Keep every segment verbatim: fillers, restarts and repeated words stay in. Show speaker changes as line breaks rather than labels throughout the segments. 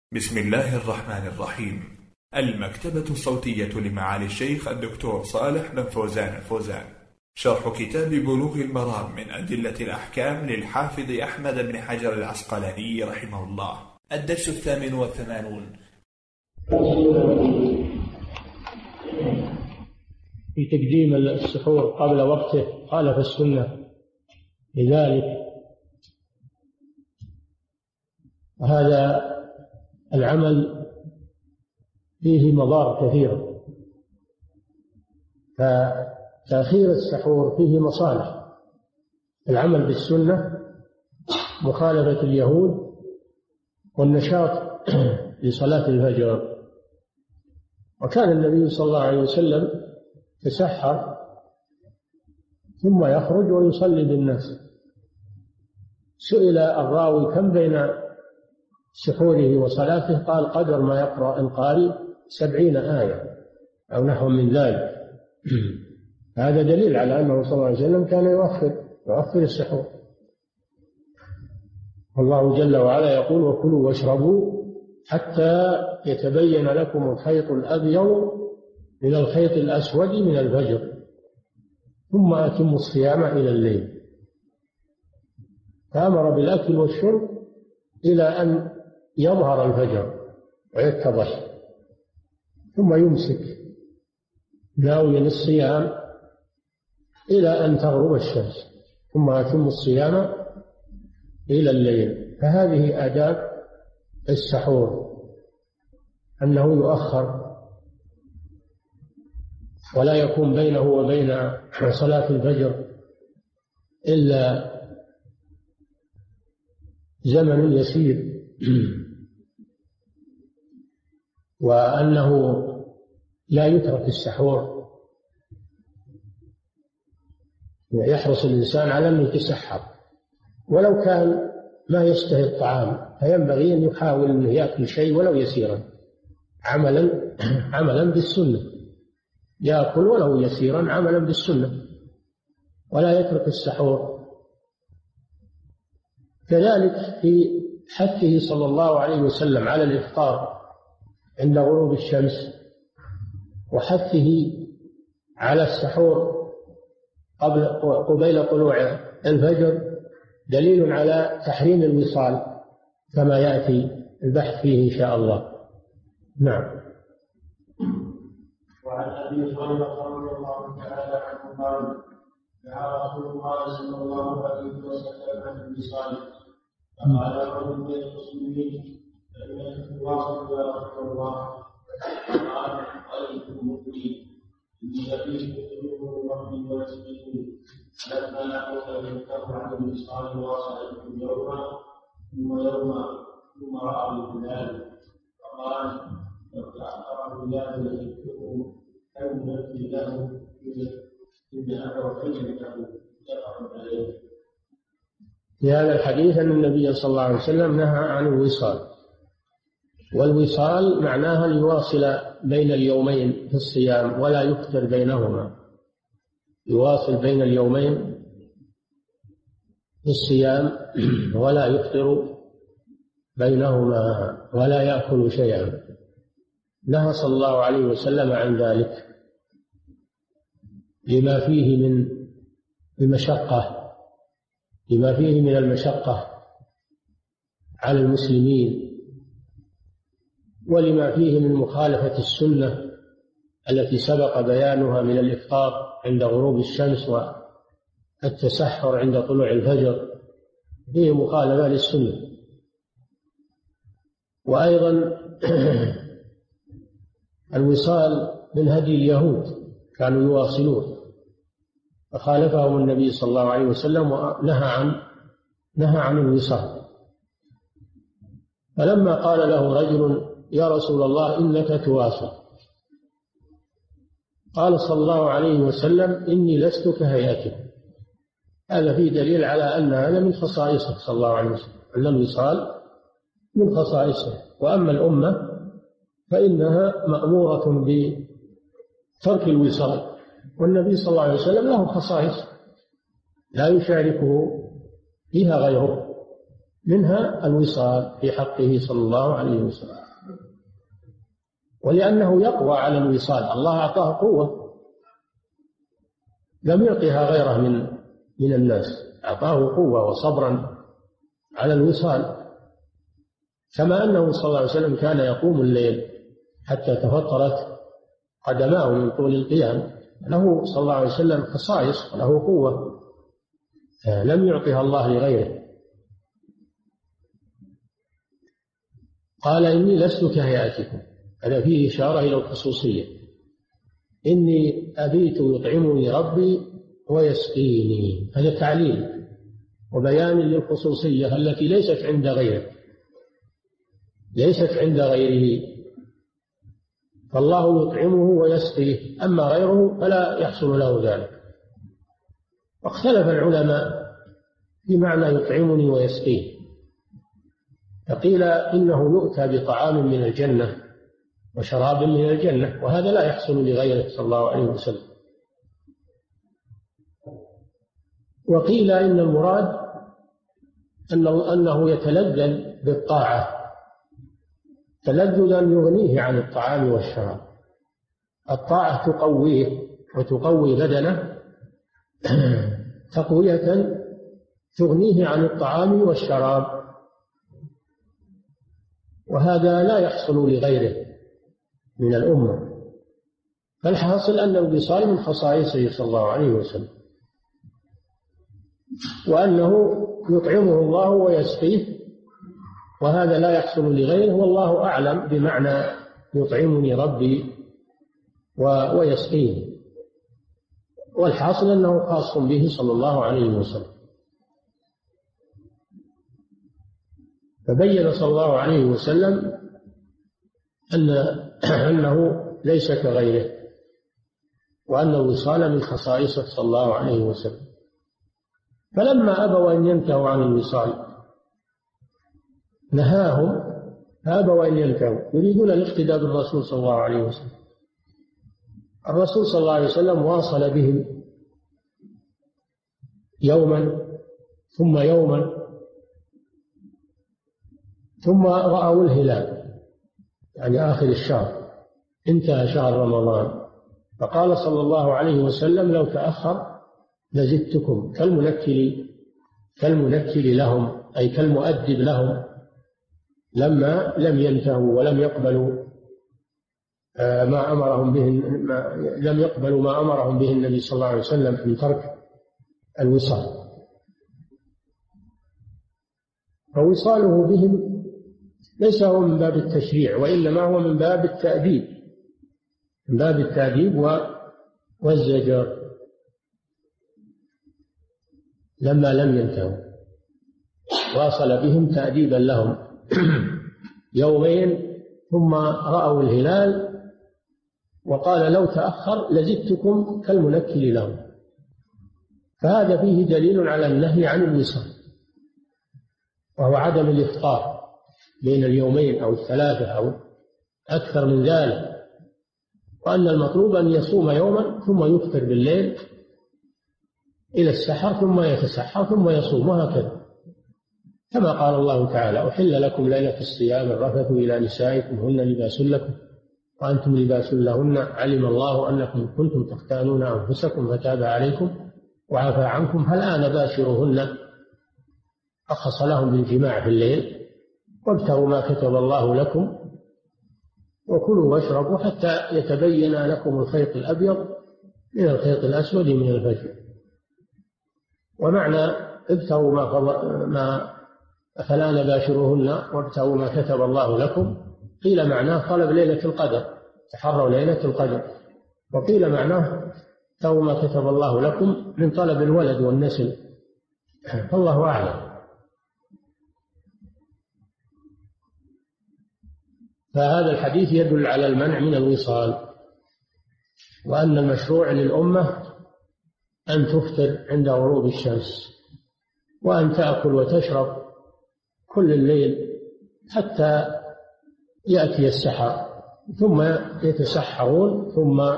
بسم الله الرحمن الرحيم. المكتبة الصوتية لمعالي الشيخ الدكتور صالح بن فوزان الفوزان، شرح كتاب بلوغ المرام من أدلة الأحكام للحافظ أحمد بن حجر العسقلاني رحمه الله. الدرس الثامن والثمانون.
في تقديم السحور قبل وقته خالف السنة لذلك، وهذا العمل فيه مضار كثيرة، فتأخير السحور فيه مصالح. العمل بالسنة، مخالفة اليهود، والنشاط لصلاة الفجر. وكان النبي صلى الله عليه وسلم يتسحر ثم يخرج ويصلي بالناس. سئل الراوي كم بين سحوره وصلاته؟ قال قدر ما يقرأ القارئ سبعين آية أو نحو من ذلك. هذا دليل على أنه صلى الله عليه وسلم كان يؤخر يؤخر السحور. والله جل وعلا يقول: وكلوا واشربوا حتى يتبين لكم الخيط الأبيض من الخيط الأسود من الفجر ثم أتموا الصيام إلى الليل. فأمر بالأكل والشرب إلى أن يظهر الفجر ويتضح، ثم يمسك ناويا الصيام إلى أن تغرب الشمس، ثم أتم الصيام إلى الليل. فهذه آداب السحور، أنه يؤخر ولا يكون بينه وبين صلاة الفجر إلا زمن يسير، وأنه لا يترك السحور، يحرص الإنسان على أن يتسحر ولو كان ما يشتهي الطعام، فينبغي أن يحاول أن يأكل شيء ولو يسيرا، عملا عملا بالسنة، يأكل ولو يسيرا عملا بالسنة، ولا يترك السحور. كذلك في حثه صلى الله عليه وسلم على الإفطار عند غروب الشمس، وحثه على السحور قبل قبيل طلوع الفجر دليل على تحريم الوصال، كما يأتي البحث فيه إن شاء الله. نعم.
وعن أبي هريرة رضي الله تعالى عنه قال: دعا رسول الله صلى الله عليه وسلم عن الوصال، فقال رجل من المسلمين: فإنك تواصل يا رسول الله؟ قال: قلت مؤمن إني لفي كتبه ربي ورسوله، لما أوصل يذكر عن الوصال واصلته يوما ثم يوما ثم رأى الهلال فقال: لو تأخر الهلال يذكره أو نفي له إن أتوفيت له يقع عليه.
في هذا الحديث أن النبي صلى الله عليه وسلم نهى عن الوصال، والوصال معناها أن يواصل بين اليومين في الصيام ولا يفطر بينهما، يواصل بين اليومين في الصيام ولا يفطر بينهما ولا يأكل شيئا. نهى صلى الله عليه وسلم عن ذلك لما فيه من المشقة لما فيه من المشقة على المسلمين، ولما فيه من مخالفة السنة التي سبق بيانها من الإفطار عند غروب الشمس والتسحر عند طلوع الفجر، فيه مخالفة للسنة. وأيضا الوصال من هدي اليهود، كانوا يواصلون، فخالفهم النبي صلى الله عليه وسلم ونهى عن نهى عن الوصال. فلما قال له رجل: يا رسول الله إنك تواصل، قال صلى الله عليه وسلم: إني لست كهيئتك. هذا فيه دليل على أن هذا من خصائصه صلى الله عليه وسلم، أن الوصال من خصائصه. وأما الأمة فإنها مأمورة بترك الوصال، والنبي صلى الله عليه وسلم له خصائص لا يشاركه فيها غيره. منها الوصال في حقه صلى الله عليه وسلم، ولأنه يقوى على الوصال، الله أعطاه قوة لم يعطها غيره من من الناس، أعطاه قوة وصبرا على الوصال، كما أنه صلى الله عليه وسلم كان يقوم الليل حتى تفطرت قدماه من طول القيام. له صلى الله عليه وسلم خصائص وله قوة لم يعطها الله لغيره. قال إني لست كهيئتكم، هذا فيه إشارة إلى الخصوصية، إني أبيت يطعمني ربي ويسقيني، هذا تعليل وبيان للخصوصية التي ليست عند غيره، ليست عند غيره، فالله يطعمه ويسقيه، أما غيره فلا يحصل له ذلك. واختلف العلماء في معنى يطعمني ويسقيه، فقيل إنه يؤتى بطعام من الجنة وشراب من الجنة، وهذا لا يحصل لغيره صلى الله عليه وسلم. وقيل إن المراد أنه, أنه يتلذذ بالطاعة تلذذا يغنيه عن الطعام والشراب، الطاعة تقويه وتقوي بدنه تقوية تغنيه عن الطعام والشراب، وهذا لا يحصل لغيره من الأمة. فالحاصل أن الوصال من خصائصه صلى الله عليه وسلم، وأنه يطعمه الله ويسقيه، وهذا لا يحصل لغيره، والله أعلم بمعنى يطعمني ربي ويسقيني، والحاصل أنه خاص به صلى الله عليه وسلم. فبين صلى الله عليه وسلم أن أنه ليس كغيره، وأن الوصال من خصائصه صلى الله عليه وسلم. فلما أبوا أن ينتهوا عن الوصال نهاهم، فأبوا أن ينتهوا، يريدون الاقتداء بالرسول صلى الله عليه وسلم. الرسول صلى الله عليه وسلم واصل بهم يوما ثم يوما، ثم رأوا الهلال، يعني آخر الشهر انتهى شهر رمضان، فقال صلى الله عليه وسلم لو تأخر لزدتكم، كالمنكل كالمنكل لهم، أي كالمؤدب لهم لما لم ينتهوا ولم يقبلوا ما أمرهم به ما لم يقبلوا ما أمرهم به النبي صلى الله عليه وسلم من ترك الوصال. فوصاله بهم ليس هو من باب التشريع، وإنما هو من باب التأديب، من باب التأديب والزجر لما لم ينتهوا، واصل بهم تأديبا لهم يومين ثم رأوا الهلال، وقال لو تأخر لزدتكم كالمنكل لهم. فهذا فيه دليل على النهي عن الوصال، وهو عدم الإفطار بين اليومين أو الثلاثة أو أكثر من ذلك، وأن المطلوب أن يصوم يوما ثم يفطر بالليل إلى السحر ثم يتسحر ثم يصوم، وهكذا كما قال الله تعالى أحل لكم ليلة الصيام الرفث إلى نسائكم هن لباس لكم وأنتم لباس لهن علم الله أنكم كنتم تختانون أنفسكم فتاب عليكم وعفى عنكم فالآن باشروهن، أخص لهم بالجماع في الليل، وابتغوا ما كتب الله لكم وكلوا واشربوا حتى يتبين لكم الخيط الأبيض من الخيط الأسود من الفجر. ومعنى ابتغوا ما, ما فلا باشروهن وابتغوا ما كتب الله لكم قيل معناه طلب ليلة القدر، تحروا ليلة القدر، وقيل معناه ابتغوا ما كتب الله لكم من طلب الولد والنسل، فالله أعلم. فهذا الحديث يدل على المنع من الوصال، وأن المشروع للأمة أن تفطر عند غروب الشمس، وأن تأكل وتشرب كل الليل حتى يأتي السحر، ثم يتسحرون ثم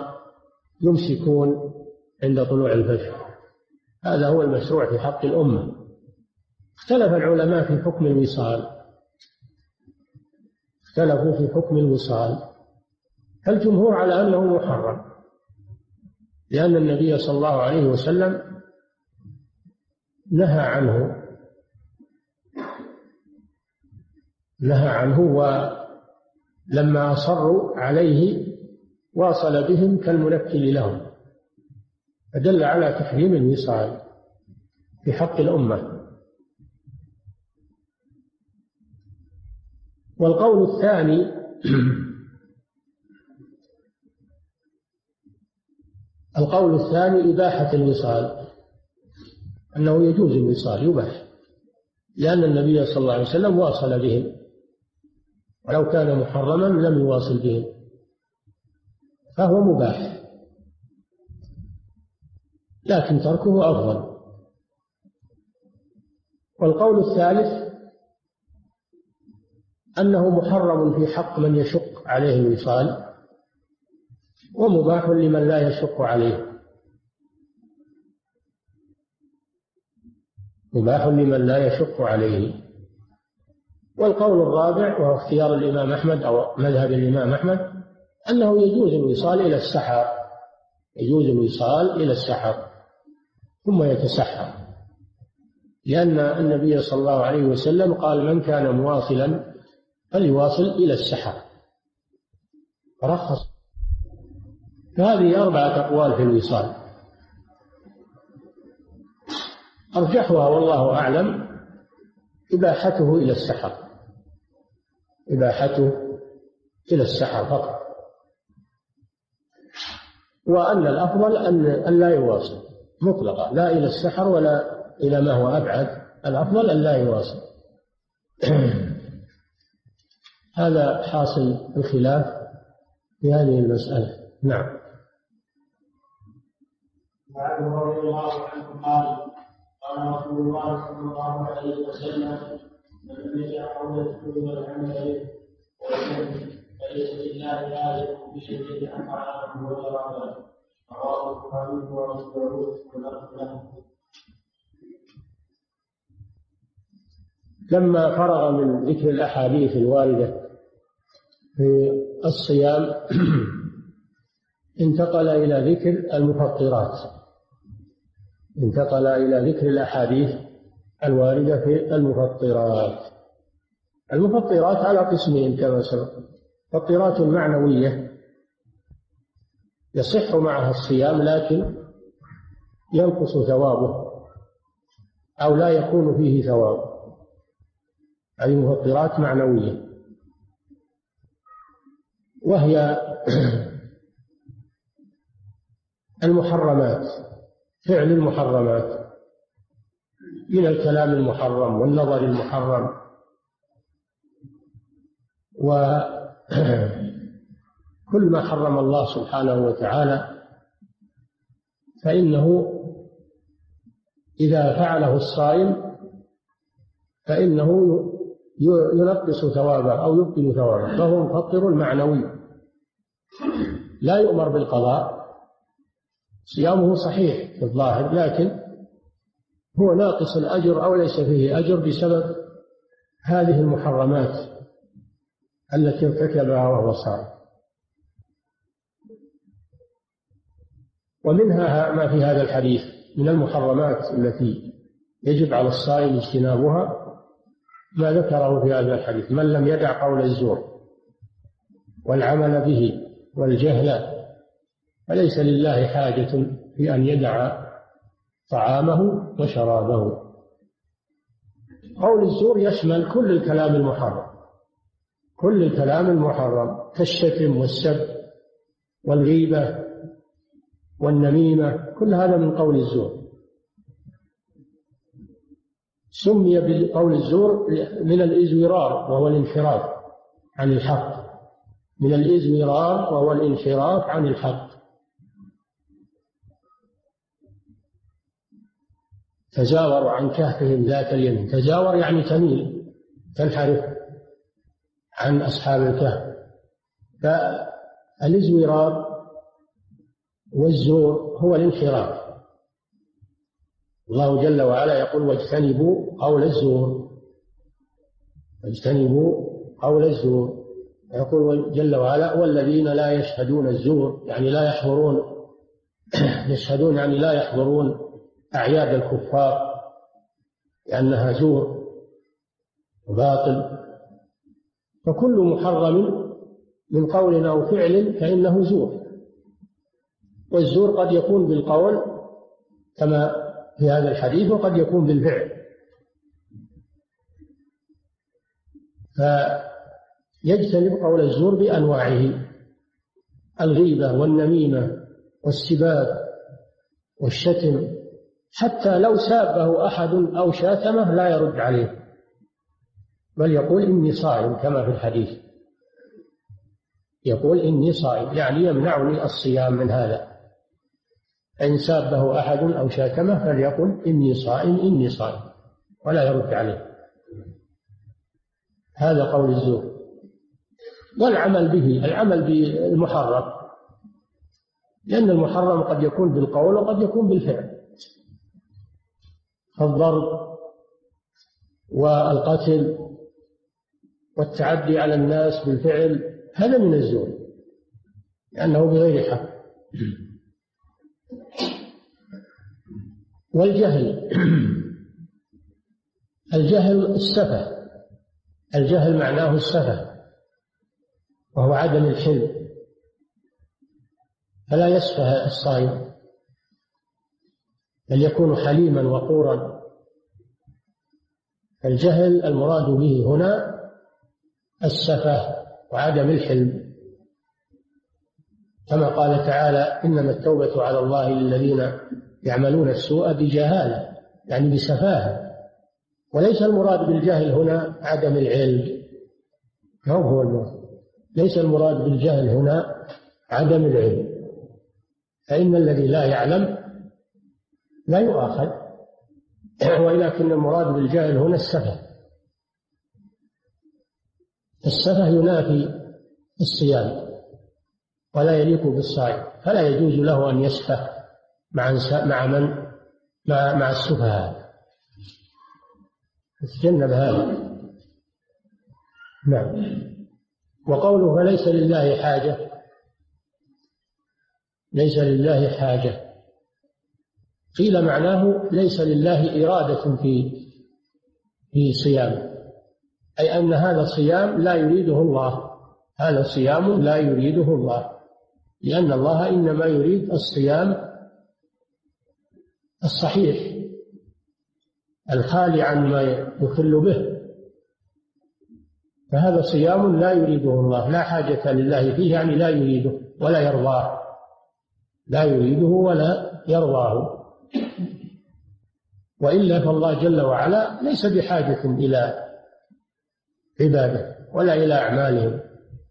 يمسكون عند طلوع الفجر. هذا هو المشروع في حق الأمة، اختلف العلماء في حكم الوصال، اختلفوا في حكم الوصال، فالجمهور على أنه محرم، لأن النبي صلى الله عليه وسلم نهى عنه نهى عنه ولما أصروا عليه واصل بهم كالمنكل لهم، فدل على تحريم الوصال في حق الأمة. والقول الثاني القول الثاني إباحة الوصال، أنه يجوز الوصال، يباح، لأن النبي صلى الله عليه وسلم واصل بهم، ولو كان محرما لم يواصل بهم، فهو مباح، لكن تركه أفضل. والقول الثالث أنه محرم في حق من يشق عليه الوصال، ومباح لمن لا يشق عليه، مباح لمن لا يشق عليه. والقول الرابع وهو اختيار الإمام أحمد أو مذهب الإمام أحمد أنه يجوز الوصال إلى السحر، يجوز الوصال إلى السحر ثم يتسحر، لأن النبي صلى الله عليه وسلم قال: من كان مواصلا فليواصل إلى السحر، رخص. فهذه أربعة أقوال في الوصال، أرجحها والله أعلم إباحته إلى السحر، إباحته إلى السحر فقط، وأن الأفضل أن لا يواصل مطلقا، لا إلى السحر ولا إلى ما هو أبعد، الأفضل أن لا يواصل. هذا حاصل الخلاف في هذه المسألة. نعم.
وعنه رضي الله عنه قال: قال رسول الله صلى الله عليه وسلم: من يدع قولته من العمل والجهل فليس لله ذلك بشيء عن طعامه وشرابه. رواه البخاري ومسلم واللفظ له.
لما فرغ من ذكر الأحاديث الواردة في الصيام انتقل إلى ذكر المفطرات، انتقل إلى ذكر الأحاديث الواردة في المفطرات. المفطرات على قسمين كما سبق: مفطرات معنوية يصح معها الصيام لكن ينقص ثوابه أو لا يكون فيه ثواب، هذه مفطرات معنوية، وهي المحرمات، فعل المحرمات من الكلام المحرم والنظر المحرم وكل ما حرم الله سبحانه وتعالى، فإنه إذا فعله الصائم فإنه ينقص ثوابه أو يبطل ثوابه، فهو مفطر معنوي لا يؤمر بالقضاء، صيامه صحيح في الظاهر لكن هو ناقص الأجر أو ليس فيه أجر بسبب هذه المحرمات التي ارتكبها وهو صائم. ومنها ما في هذا الحديث من المحرمات التي يجب على الصائم اجتنابها ما ذكره في هذا الحديث: من لم يدع قول الزور والعمل به والجهل فليس لله حاجة في أن يدع طعامه وشرابه. قول الزور يشمل كل الكلام المحرم، كل الكلام المحرم كالشتم والسب والغيبة والنميمة، كل هذا من قول الزور. سمي بقول الزور من الإزورار وهو الانحراف عن الحق، من الإزورار وهو الانحراف عن الحق. تجاوروا عن كهفهم ذات اليمين، تجاور يعني تميل تنحرف عن أصحاب الكهف. فالإزورار والزور هو الانحراف، الله جل وعلا يقول واجتنبوا قول الزور، واجتنبوا قول الزور. يقول جل وعلا والذين لا يشهدون الزور، يعني لا يحضرون يشهدون يعني لا يحضرون أعياد الكفار لأنها زور وباطل. فكل محرم من قول أو فعل فإنه زور، والزور قد يكون بالقول كما في هذا الحديث وقد يكون بالفعل. فيجتنب قول الزور بأنواعه: الغيبة والنميمة والسباب والشتم، حتى لو سابه أحد أو شاتمه لا يرد عليه، بل يقول إني صائم كما في الحديث، يقول إني صائم يعني يمنعني الصيام من هذا. إن سابه أحد أو شاتمه فليقل إني صائم إني صائم ولا يرد عليه. هذا قول الزور. والعمل به، العمل بالمحرم، لأن المحرم قد يكون بالقول وقد يكون بالفعل. الضرب والقتل والتعدي على الناس بالفعل هذا من الزور لأنه بغير حق. والجهل، الجهل السفه، الجهل معناه السفه وهو عدم الحلم، فلا يسفه الصائم بل يكون حليما وقورا. الجهل المراد به هنا السفه وعدم الحلم، كما قال تعالى إنما التوبة على الله للذين يعملون السوء بجهالة يعني بسفاهة. وليس المراد بالجهل هنا عدم العلم، هو هو المراد. ليس المراد بالجهل هنا عدم العلم، فإن الذي لا يعلم لا يؤاخذ، ولكن المراد بالجهل هنا السفه. السفه ينافي الصيام ولا يليق بالصائم، فلا يجوز له أن يسفه مع مع من مع مع السفهاء. تجنب هذا. نعم. وقوله فليس لله حاجة، ليس لله حاجة قيل معناه ليس لله إرادة في في صيام، أي أن هذا الصيام لا يريده الله، هذا صيام لا يريده الله، لأن الله إنما يريد الصيام الصحيح الخالي عن ما يخل به. فهذا صيام لا يريده الله، لا حاجة لله فيه، يعني لا يريده ولا يرضاه، لا يريده ولا يرضاه. وإلا فالله جل وعلا ليس بحاجة إلى عباده ولا إلى أعمالهم،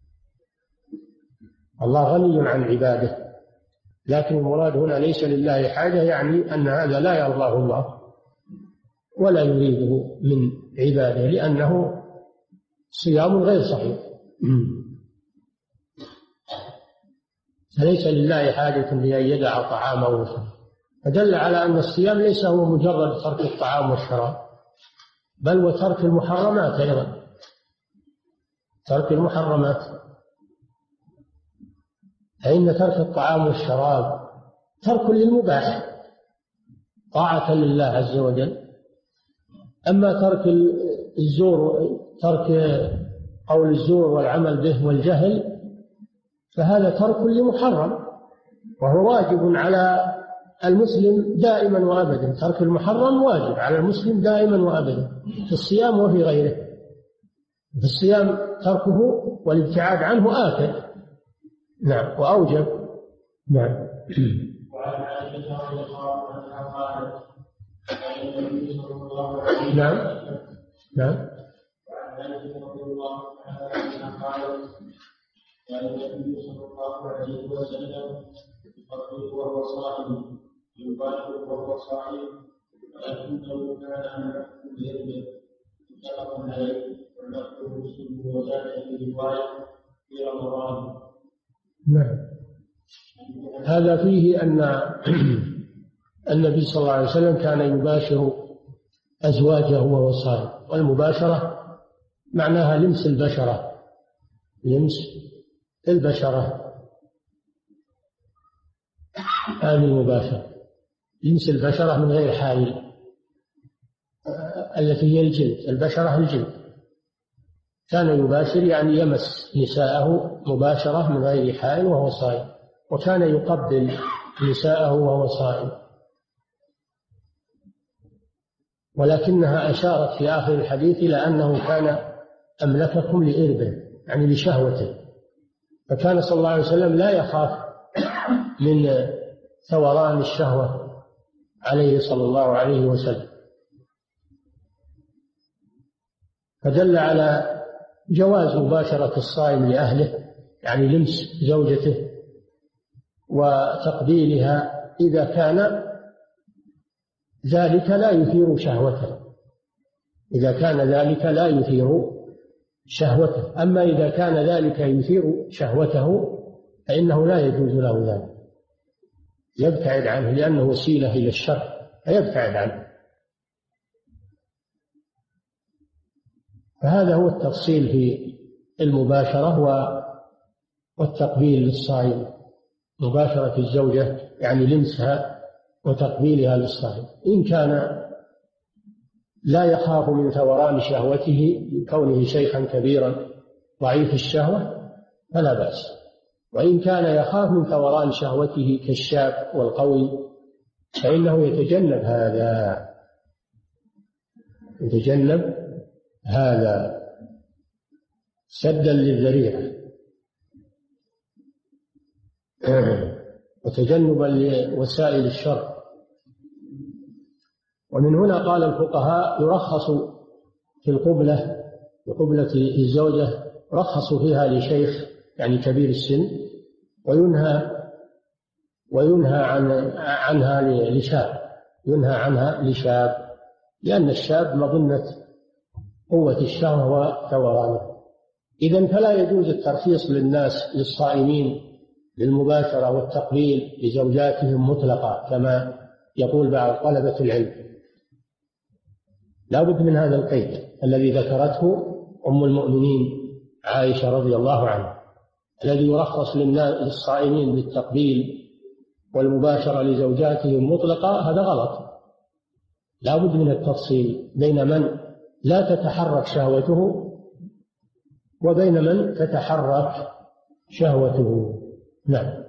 الله غني عن عباده. لكن المراد هنا ليس لله حاجة، يعني أن هذا لا يرضاه الله ولا يريده من عباده، لأنه صيام غير صحيح. فليس لله حاجة لأن يدع طعامه وشرابه، فدل على أن الصيام ليس هو مجرد ترك الطعام والشراب، بل وترك المحرمات أيضا، ترك المحرمات. فإن ترك الطعام والشراب ترك للمباح طاعة لله عز وجل. أما ترك الزور، ترك قول الزور والعمل به والجهل، فهذا ترك لمحرم، وهو واجب على المسلم دائما وأبدا. ترك المحرم واجب على المسلم دائما وأبدا في الصيام وفي غيره. في الصيام تركه والابتعاد عنه آثم، نعم، وأوجب. نعم.
وعن عائشة رضي الله عنها قالت قال النبي صلى الله عليه وسلم
نعم نعم
وعن عائشة رضي الله عنها قالت قال النبي صلى الله عليه وسلم يقضي وهو صائم يباشر وهو صائم ولكنه كان عن ذنبه متفق عليه واللفظ مسلم وزاد في رواية في رمضان.
نعم. هذا فيه أن النبي صلى الله عليه وسلم كان يباشر أزواجه وهو صائم، والمباشرة معناها لمس البشرة، لمس البشرة، هذه المباشرة، لمس البشرة من غير حائل، التي هي الجلد، البشرة الجلد. كان يباشر يعني يمس نساءه مباشرة من غير حائل وهو صائم، وكان يقبل نساءه وهو صائم، ولكنها أشارت في آخر الحديث إلى أنه كان أملككم لإربه، يعني لشهوته، فكان صلى الله عليه وسلم لا يخاف من ثوران الشهوة عليه صلى الله عليه وسلم، فدل على جواز مباشرة الصائم لأهله، يعني لمس زوجته وتقبيلها إذا كان ذلك لا يثير شهوته، إذا كان ذلك لا يثير شهوته. أما إذا كان ذلك يثير شهوته فإنه لا يجوز له ذلك، يبتعد عنه، لأنه وسيلة إلى الشر فيبتعد عنه. فهذا هو التفصيل في المباشرة والتقبيل للصائم، مباشرة الزوجة يعني لمسها وتقبيلها للصائم، إن كان لا يخاف من ثوران شهوته كونه شيخا كبيرا ضعيف الشهوة فلا بأس، وإن كان يخاف من ثوران شهوته كالشاب والقوي فإنه يتجنب هذا، يتجنب هذا سدا للذريعة وتجنبا لوسائل الشر. ومن هنا قال الفقهاء يرخص في القبلة، وقبلة الزوجة رخصوا فيها لشيخ يعني كبير السن، وينهى وينهى عن عنها لشاب، ينهى عنها لشاب، لأن الشاب مظنة قوة الشهوة وثورانه. إذن فلا يجوز الترخيص للناس للصائمين للمباشرة والتقبيل لزوجاتهم مطلقة كما يقول بعض طلبة العلم، لا بد من هذا القيد الذي ذكرته أم المؤمنين عائشة رضي الله عنها، الذي يرخص للصائمين بالتقبيل والمباشرة لزوجاتهم مطلقة، هذا غلط. لا بد من التفصيل بين من لا تتحرك شهوته وبين من تتحرك شهوته. نعم.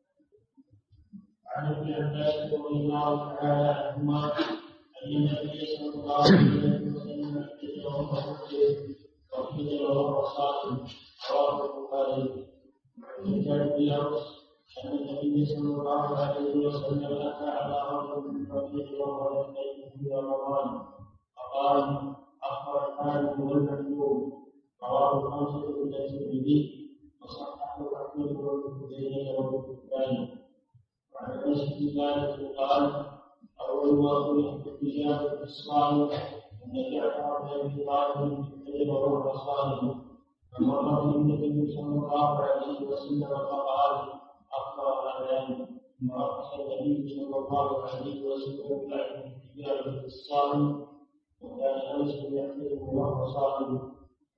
عن ابن عباس رضي الله تعالى عنهما أن النبي صلى الله عليه وسلم وقيل وهو صائم، رواه البخاري. وعن جابر بن أوس أن النبي صلى الله عليه وسلم أتى على رجل من فقير وهو يستيقظ في رمضان فقال: أخبر الحارث والمكتوب، رواه الخمسة إلا الترمذي وصححه أحمد بن زيد والبخاري. وعن أنس بن مالك قال: أول ما خلق الحجاب في الصائم أن جعفر بن أبي طالب كتب وهو صائم، فمر النبي صلى الله عليه وسلم فقال: أخبر هذان، ورخص النبي صلى الله عليه وسلم بعد الحجاب في الصائم، وكان أنس يحترم وهو صائم.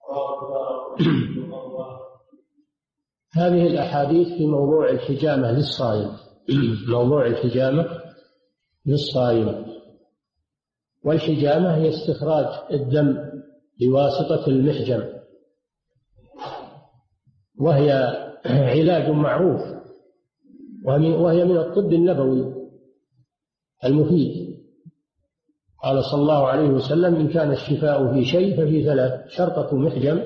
هذه الأحاديث في موضوع الحجامة للصائم، موضوع الحجامة للصائم. والحجامة هي استخراج الدم بواسطة المحجم، وهي علاج معروف، وهي من الطب النبوي المفيد. قال صلى الله عليه وسلم: إن كان الشفاء في شيء ففي ثلاث: شرطة محجم،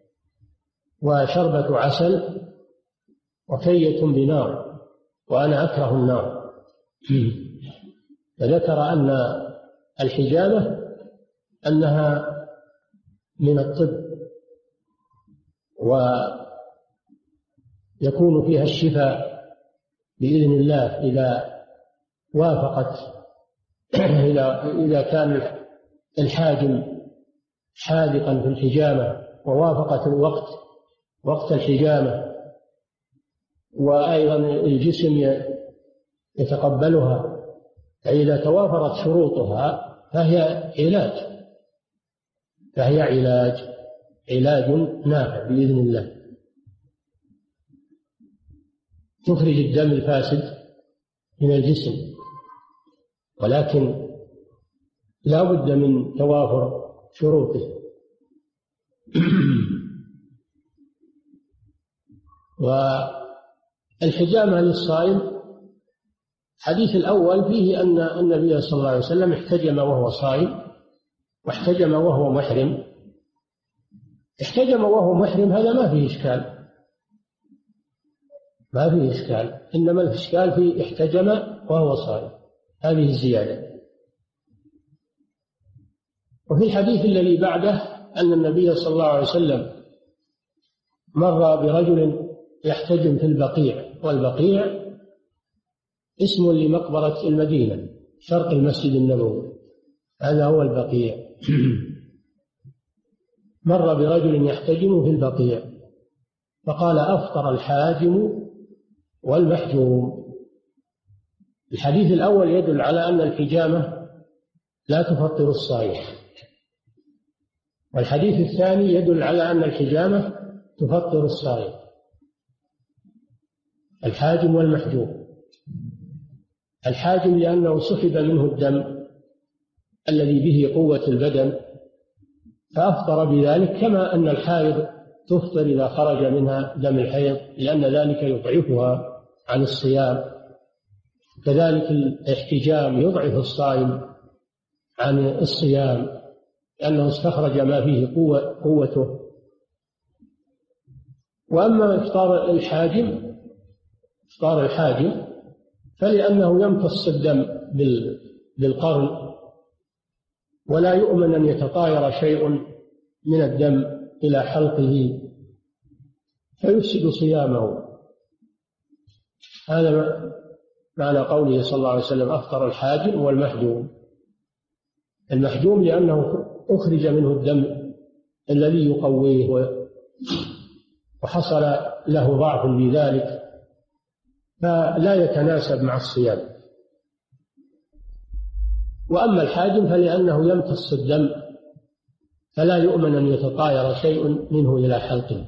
وشربة عسل، وكية بنار، وأنا أكره النار. فذكر أن الحجامة أنها من الطب ويكون فيها الشفاء بإذن الله إذا وافقت إذا إذا كان الحاجم حاذقا في الحجامة ووافقت الوقت وقت الحجامة، وأيضا الجسم يتقبلها، فإذا توافرت شروطها فهي علاج فهي علاج علاج نافع بإذن الله، تخرج الدم الفاسد من الجسم، ولكن لا بد من توافر شروطه. والحجامة للصائم، الحديث الأول فيه أن النبي صلى الله عليه وسلم احتجم وهو صائم واحتجم وهو محرم. احتجم وهو محرم هذا ما فيه إشكال، ما فيه إشكال، إنما الإشكال في احتجم وهو صائم، هذه الزيادة. وفي الحديث الذي بعده أن النبي صلى الله عليه وسلم مر برجل يحتجم في البقيع، والبقيع اسم لمقبرة المدينة شرق المسجد النبوي، هذا هو البقيع. مر برجل يحتجم في البقيع فقال: أفطر الحاجم والمحجوم. الحديث الأول يدل على أن الحجامة لا تفطر الصائم، والحديث الثاني يدل على أن الحجامة تفطر الصائم، الحاجم والمحجوم. الحاجم لأنه سحب منه الدم الذي به قوة البدن فأفطر بذلك، كما أن الحائض تفطر إذا خرج منها دم الحيض لأن ذلك يضعفها عن الصيام، كذلك الاحتجام يضعف الصائم عن الصيام لأنه استخرج ما فيه قوة قوته. وأما إفطار الحاجم إفطار الحاجم فلأنه يمتص الدم بالقرن، ولا يؤمن أن يتطاير شيء من الدم إلى حلقه فيفسد صيامه. هذا معنى قوله صلى الله عليه وسلم: أفطر الحاجم والمحجوم. المحجوم لأنه أخرج منه الدم الذي يقويه وحصل له ضعف بذلك فلا يتناسب مع الصيام. وأما الحاجم فلأنه يمتص الدم فلا يؤمن أن يتطاير شيء منه إلى حلقه.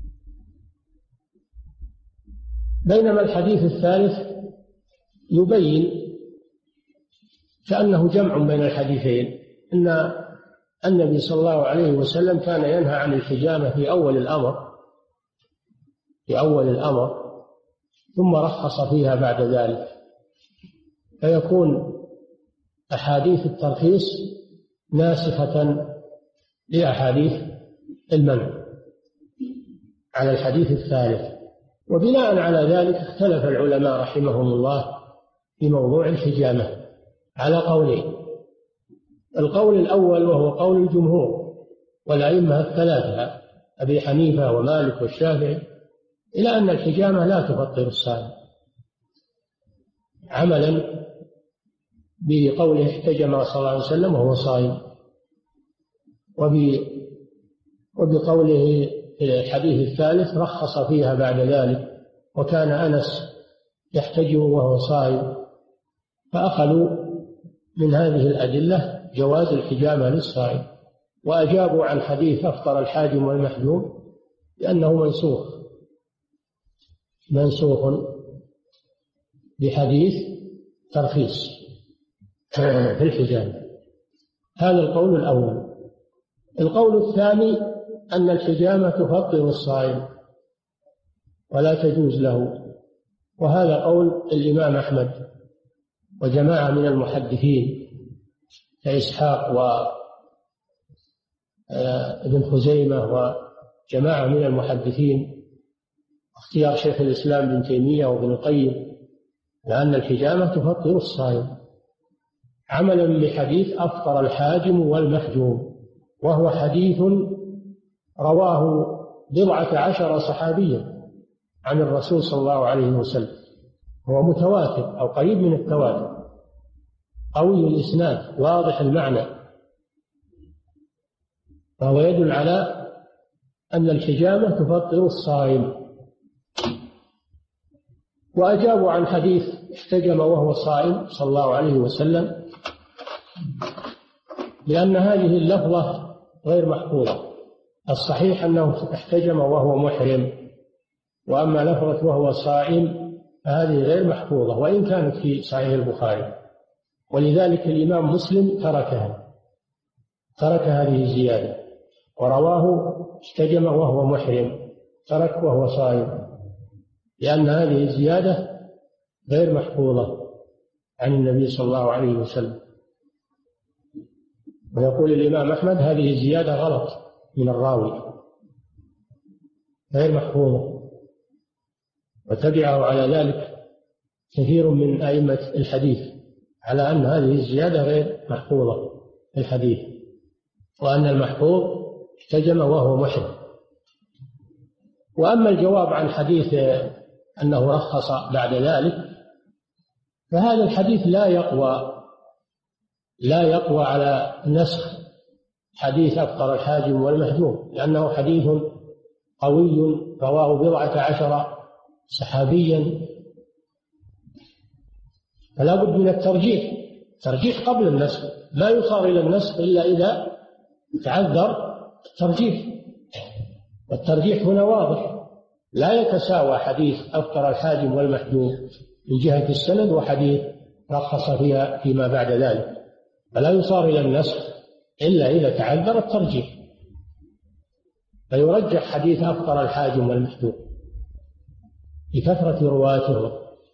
بينما الحديث الثالث يبين كأنه جمع بين الحديثين، أن النبي صلى الله عليه وسلم كان ينهى عن الحجامة في أول الأمر في أول الأمر ثم رخص فيها بعد ذلك، فيكون أحاديث الترخيص ناسخة لأحاديث المنع على الحديث الثالث. وبناء على ذلك اختلف العلماء رحمهم الله في موضوع الحجامة على قولين: القول الأول وهو قول الجمهور والأئمة الثلاثة أبي حنيفة ومالك والشافعي إلى أن الحجامة لا تفطر الصائم، عملا بقوله احتجم صلى الله عليه وسلم وهو صائم، وبقوله في الحديث الثالث رخص فيها بعد ذلك وكان أنس يحتجم وهو صائم، فأخذوا من هذه الأدلة جواز الحجامة للصائم، وأجابوا عن حديث أفطر الحاجم والمحجوم لأنه منسوخ منسوخ بحديث ترخيص في الحجامة. هذا القول الأول. القول الثاني أن الحجامة تفطر الصائم ولا تجوز له، وهذا قول الإمام أحمد وجماعة من المحدثين كإسحاق وابن خزيمة وجماعة من المحدثين، اختيار شيخ الإسلام ابن تيمية وابن القيم، لأن الحجامة تفطر الصائم عملا بحديث أفطر الحاجم والمحجوم، وهو حديث رواه بضعة عشر صحابيا عن الرسول صلى الله عليه وسلم، هو متواتر أو قريب من التواتر، قوي الإسناد واضح المعنى، فهو يدل على أن الحجامة تفطر الصائم. وأجابوا عن حديث احتجم وهو صائم صلى الله عليه وسلم لأن هذه اللفظة غير محفوظة. الصحيح أنه احتجم وهو محرم، وأما لفظة وهو صائم فهذه غير محفوظة وإن كانت في صحيح البخاري، ولذلك الإمام مسلم تركها ترك هذه الزيادة ورواه احتجم وهو محرم، ترك وهو صائم، لأن هذه الزيادة غير محفوظة عن النبي صلى الله عليه وسلم. ويقول الإمام أحمد هذه الزيادة غلط من الراوي، غير محفوظة، وتبعه على ذلك كثير من أئمة الحديث على أن هذه الزيادة غير محفوظة في الحديث، وأن المحفوظ احتجم وهو محرم. وأما الجواب عن حديث أنه رخص بعد ذلك فهذا الحديث لا يقوى لا يقوى على نسخ حديث أفطر الحاجم والمحجوم، لأنه حديث قوي رواه بضعة عشر صحابيا، فلا بد من الترجيح ترجيح قبل النسخ، ما يصار إلى النسخ إلا إذا تعذر الترجيح، والترجيح هنا واضح، لا يتساوى حديث أفطر الحاجم والمحجوم من جهة السند وحديث رخص فيها فيما بعد ذلك، فلا يصار إلى النسخ إلا إذا تعذر الترجيح، فيرجح حديث أفطر الحاجم والمحجوم لكثرة رواته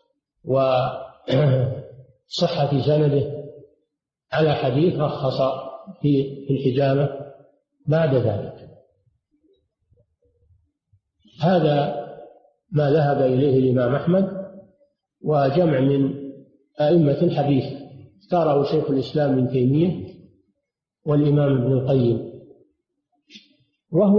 وصحة سنده على حديث رخص في الحجامة بعد ذلك. هذا ما ذهب إليه الإمام أحمد وجمع من أئمة الحديث، اختاره شيخ الإسلام ابن تيمية والإمام ابن القيم، وهو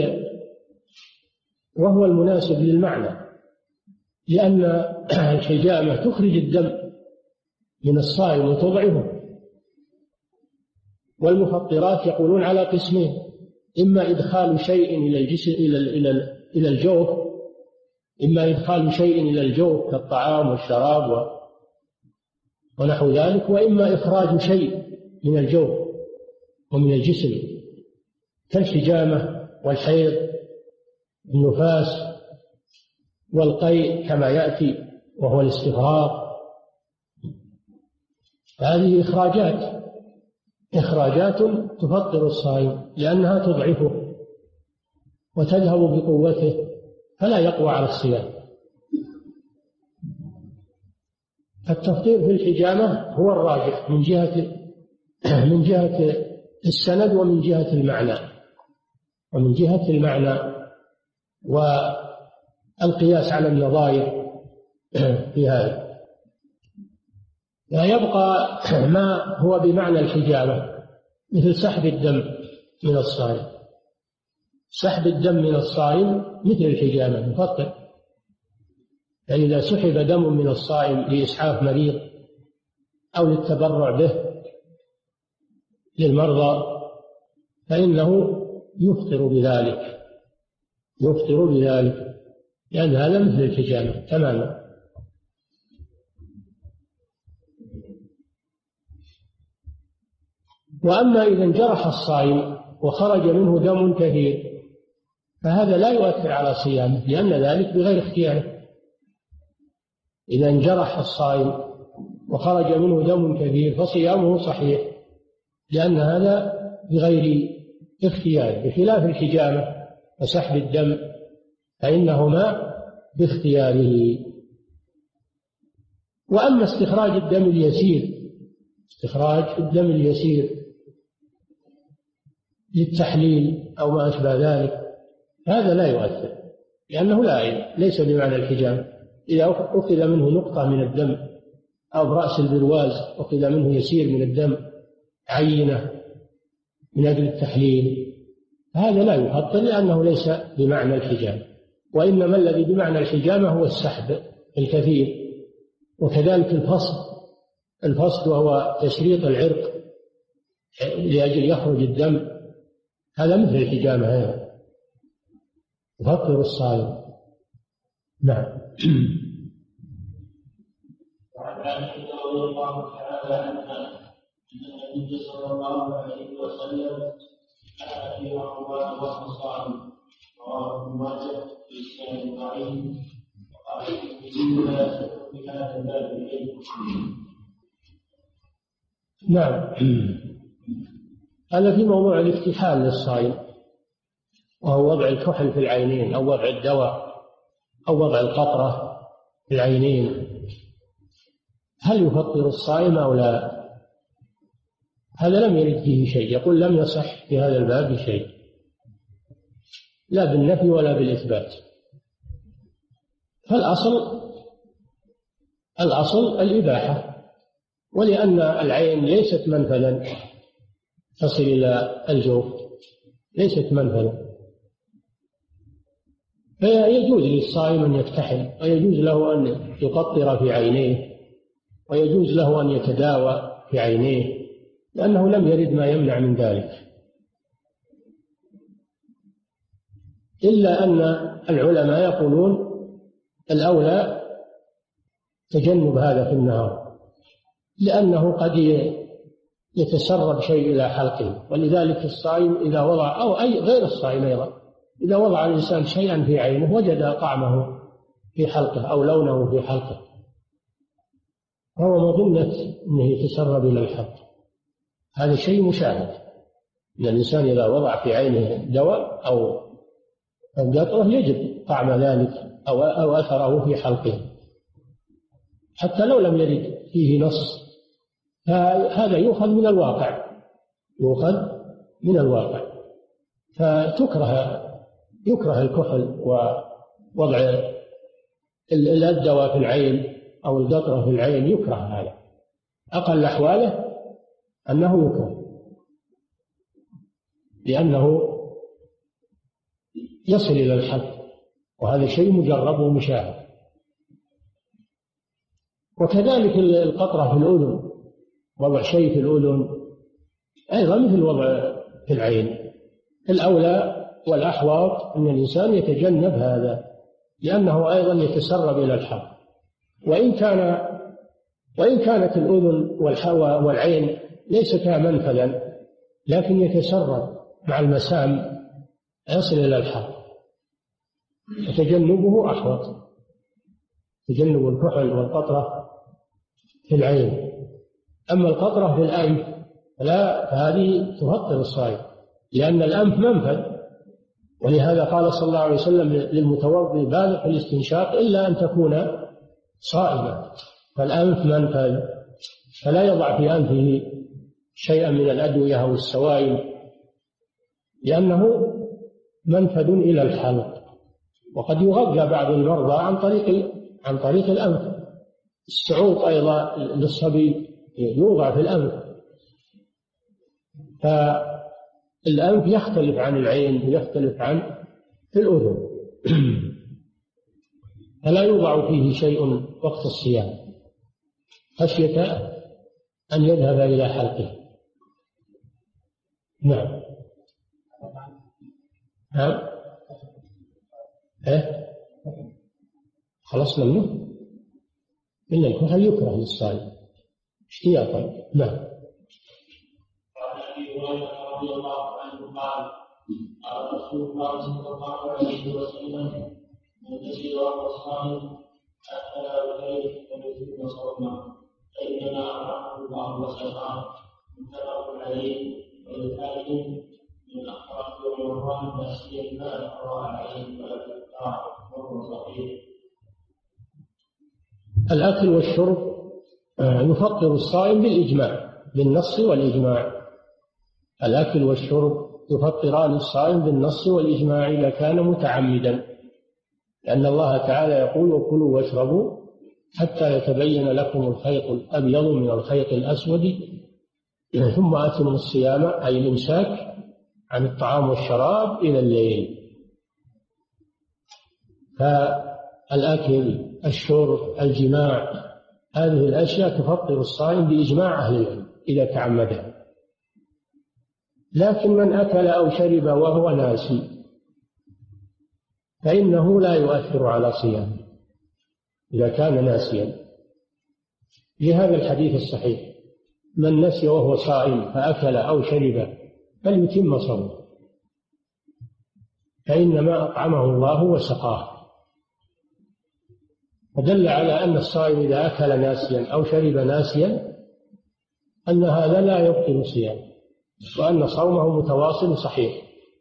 وهو المناسب للمعنى، لأن الحجامة تخرج الدم من الصائم وتضعفه. والمفطرات يقولون على قسمين: إما إدخال شيء إلى الجسم إلى إلى إلى الجوف، إما إدخال شيء إلى الجوف كالطعام والشراب ونحو ذلك، وإما إخراج شيء من الجوف ومن الجسم كالحجامة والحيض النفاس والقيء كما يأتي وهو الاستفراغ. هذه إخراجات إخراجات تفطر الصائم لأنها تضعفه وتذهب بقوته فلا يقوى على الصيام. التفطير في الحجامة هو الراجح من جهة من جهة السند ومن جهة المعنى ومن جهة المعنى والقياس على النظائر في هذا. لا يبقى ما هو بمعنى الحجامة مثل سحب الدم من الصائم. سحب الدم من الصائم مثل الحجامة مفطر، فإذا سحب دم من الصائم لإسعاف مريض أو للتبرع به للمرضى فإنه يفطر بذلك يفطر بذلك لأن هذا مثل الحجامة تماما. وأما إذا انجرح الصائم وخرج منه دم كثير فهذا لا يؤثر على صيامه لأن ذلك بغير اختياره. إذا انجرح الصائم وخرج منه دم كثير فصيامه صحيح لأن هذا بغير اختياره، بخلاف الحجامة وسحب الدم فإنهما باختياره. وأما استخراج الدم اليسير استخراج الدم اليسير للتحليل أو ما أشبه ذلك هذا لا يؤثر لأنه لا ليس بمعنى الحجامة. إذا أخذ منه نقطة من الدم أو برأس البرواز أخذ منه يسير من الدم عينة من أجل التحليل هذا لا يفطر لأنه ليس بمعنى الحجامة، وإنما الذي بمعنى الحجامة هو السحب الكثير. وكذلك الفصل الفصل وهو تشريط العرق لأجل يخرج الدم هذا مثل الحجامة هذا يفطر الصائم. نعم.
عائشة رضي الله تعالى عنها أن النبي صلى الله عليه وسلم كان في رمضان وهو صائم، رواه ابن ماجه بإسناد ضعيف، وقال الترمذي لا يصح بهذا الباب إليه.
نعم. هذا في موضوع الاكتحال للصائم، وهو وضع الكحل في العينين أو وضع الدواء أو وضع القطرة في العينين. هل يفطر الصائم أو لا؟ هذا لم يرد فيه شيء، يقول لم يصح في هذا الباب شيء، لا بالنفي ولا بالإثبات. فالأصل الأصل الإباحة، ولأن العين ليست منفذا تصل إلى الجوف، ليست منفذا، فيجوز للصائم أن يكتحل، ويجوز له أن يقطر في عينيه، ويجوز له أن يتداوى في عينيه، لأنه لم يرد ما يمنع من ذلك، إلا أن العلماء يقولون الأولى تجنب هذا في النهار، لأنه قد يتسرب شيء إلى حلقه، ولذلك الصائم إذا وضع، أو أي غير الصائم أيضا، إذا وضع الإنسان شيئا في عينه وجد طعمه في حلقه أو لونه في حلقه، فهو مظنة أنه يتسرب إلى الحلق. هذا شيء مشاهد، أن الإنسان إذا وضع في عينه دواء أو قطرة يجد طعم ذلك أو أو أثره في حلقه، حتى لو لم يرد فيه نص، فهذا يؤخذ من الواقع، يؤخذ من الواقع. فتكره يكره الكحل ووضع الدواء في العين أو القطرة في العين، يكره هذا، أقل أحواله أنه يكره، لأنه يصل إلى الحد، وهذا شيء مجرب ومشاهد. وكذلك القطرة في الأذن، وضع شيء في الأذن أيضا مثل وضع في العين. الأولى والأحوط أن الإنسان يتجنب هذا، لأنه أيضا يتسرب إلى الحلق، وإن كان وإن كانت الأذن والعين ليستا منفذا، لكن يتسرب مع المسام يصل إلى الحلق، وتجنبه أحوط، تجنب الكحل والقطرة في العين. أما القطرة في الأنف فلا، فهذه تفطر الصائم، لأن الأنف منفذ، ولهذا قال صلى الله عليه وسلم للمتوضئ بالغ في الاستنشاق إلا أن تكون صائما، فالأنف منفذ، فلا يضع في أنفه شيئا من الأدوية أو السوائل، لأنه منفذ إلى الحلق. وقد يغذى بعض المرضى عن طريق عن طريق الأنف. السعوط أيضا للصبي يوضع في الأنف، فالأنف يختلف عن العين ويختلف عن في الأذن، فلا يوضع فيه شيء وقت الصيام خشية أن يذهب إلى حلقه. نعم. نعم. إيه؟ خلصنا منه؟ إن الكحل يكره للصائم اشتياقا. نعم.
وعن أبي هريرة رضي الله عنه قال قال رسول الله صلى الله عليه وسلم من نسي وهو صائم حتى بالليل فليتم صومه فإنما أمره الله وسقاه، متفق عليه. وللحاكم من أخرج رمضان ناسيا ما أقرأ عليه ولا تقطع وهو صحيح.
الأكل والشرب يفطر الصائم بالإجماع، بالنص والإجماع. الأكل والشرب يفطران الصائم بالنص والإجماع إذا كان متعمدا، لأن الله تعالى يقول وكلوا واشربوا حتى يتبين لكم الخيط الأبيض من الخيط الأسود ثم أتموا الصيام، أي الإمساك عن الطعام والشراب إلى الليل. فالأكل، الشرب، الجماع، هذه الأشياء تفطر الصائم بإجماع أهل العلم إذا تعمدها. لكن من أكل أو شرب وهو ناسي فإنه لا يؤثر على صيامه إذا كان ناسيا، لهذا الحديث الصحيح: من نسي وهو صائم فأكل أو شرب فليتم صومه فإنما أطعمه الله وسقاه. فدل على أن الصائم إذا أكل ناسيا أو شرب ناسيا أن هذا لا يبطل صيامه، وأن صومه متواصل صحيح،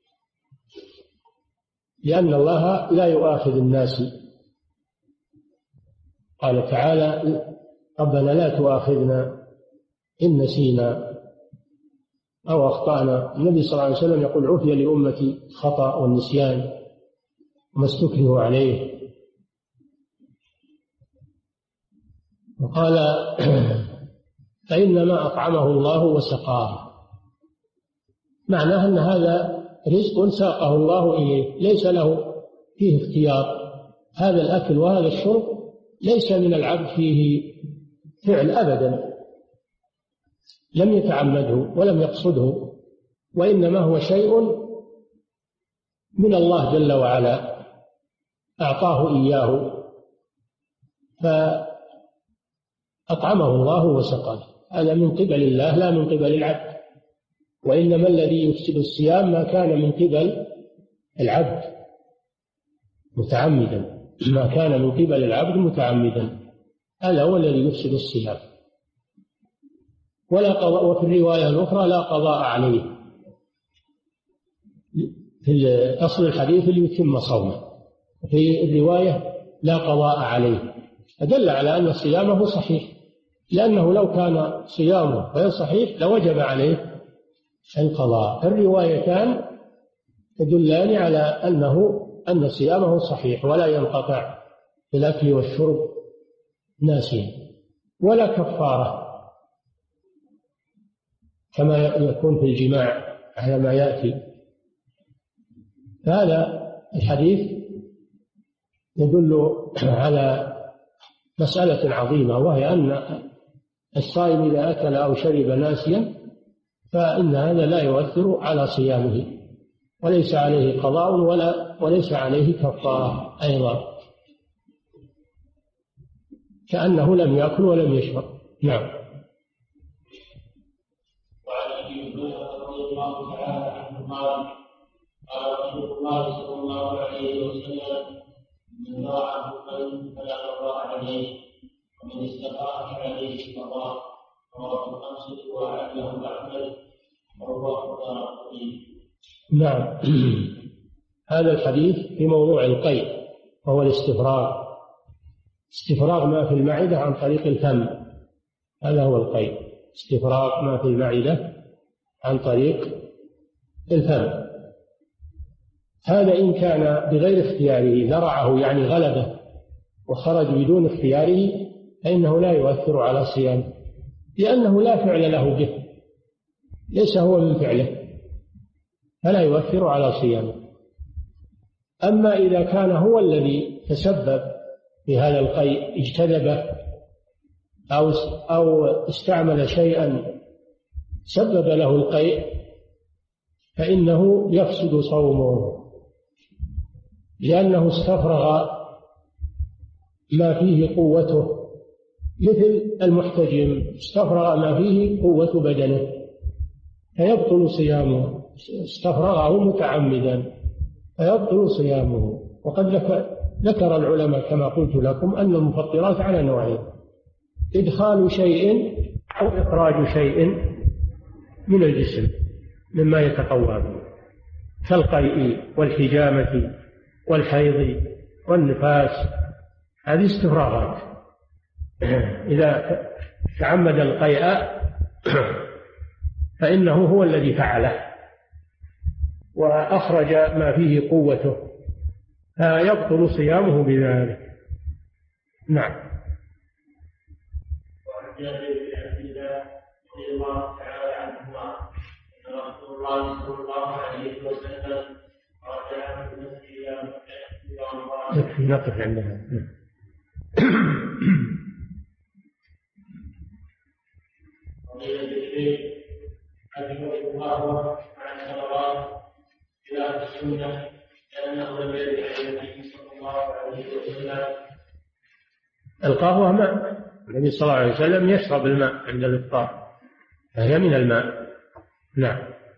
لأن الله لا يؤاخذ الناس. قال تعالى: ربنا لا تؤاخذنا إن نسينا أو أخطأنا. النبي صلى الله عليه وسلم يقول: عفي لأمتي الخطأ والنسيان وما استكرهوا عليه. وقال: فإنما أطعمه الله وسقاه، معناه أن هذا رزق ساقه الله إليه، ليس له فيه اختيار. هذا الأكل وهذا الشرب ليس من العبد فيه فعل أبدا، لم يتعمده ولم يقصده، وإنما هو شيء من الله جل وعلا أعطاه إياه فأطعمه الله وسقاه. هذا من قبل الله لا من قبل العبد، وإنما الذي يفسد الصيام ما كان من قبل العبد متعمدا، ما كان من قبل العبد متعمدا، هذا هو الذي يفسد الصيام. ولا قضاء. وفي الرواية الأخرى: لا قضاء عليه. في أصل الحديث: ليتم صومه. في الرواية: لا قضاء عليه. أدل على أن صيامه صحيح، لأنه لو كان صيامه غير صحيح لوجب عليه القضاء. الروايتان تدلان على أنه أن صيامه صحيح ولا ينقطع في الأكل والشرب ناسيا، ولا كفارة كما يكون في الجماع على ما يأتي. هذا الحديث يدل على مسألة عظيمة، وهي أن الصائم إذا أكل أو شرب ناسيا فإن هذا لا يؤثر على صيامه، وليس عليه قضاء ولا وليس عليه كفارة أيضا، كأنه لم يأكل ولم يشرب. نعم.
وعن ابي هريره رضي الله تعالى عنه قال: قال رسول الله صلى الله عليه وسلم: من ضاعه القلب فلا قضاء عليه، ومن استقام عليه قضاء. رواه الخمسه وعله احمد ورواه الدارقطني.
نعم. هذا الحديث في موضوع القيء، وهو الاستفراغ، استفراغ ما في المعدة عن طريق الفم، هذا هو القيء، استفراغ ما في المعدة عن طريق الفم. هذا إن كان بغير اختياره، ذرعه يعني غلبه وخرج بدون اختياره، فإنه لا يؤثر على صيامه، لأنه لا فعل له به، ليس هو من فعله، فلا يؤثر على صيامه. أما إذا كان هو الذي تسبب في هذا القيء، اجتذبه أو أو استعمل شيئا سبب له القيء، فإنه يفسد صومه، لأنه استفرغ ما فيه قوته، مثل المحتجم استفرغ ما فيه قوة بدنه فيبطل صيامه، استفرغه متعمدا فيبطل صيامه. وقد ذكر العلماء كما قلت لكم أن المفطرات على نوعين: إدخال شيء أو إخراج شيء من الجسم مما يتقوى به، كالقيء والحجامة والحيض والنفاس، هذه استفراغات. إذا تعمد القيء فإنه هو الذي فعله وأخرج ما فيه قوته، فيبطل صيامه بذلك. نعم.
وعن جابر بن عبد الله رضي الله تعالى عنهما ان رسول الله صلى الله عليه وسلم رجع من المسجد الى مكه
يكفي نقف عندها.
وقيل بالشيخ أجمع الله عن الصلوات خلاف السنة لأنه لم يرد عن النبي صلى الله عليه وسلم.
القهوة ما النبي صلى الله عليه وسلم يشرب الماء عند الإفطار، فهي من الماء. نعم.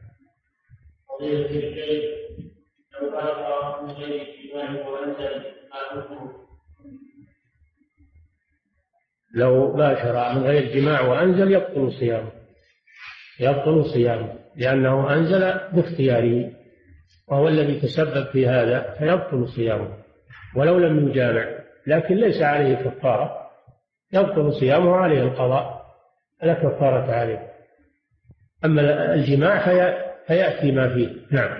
لو باشر من غير جماع وأنزل يبطل صيامه، يبطل صيامه لأنه أنزل باختياره وهو الذي تسبب في هذا، فيبطل صيامه ولو لم يجامع، لكن ليس عليه كفارة، يبطل صيامه عليه القضاء لا كفارة عليه. أما الجماع فيأتي ما فيه. نعم.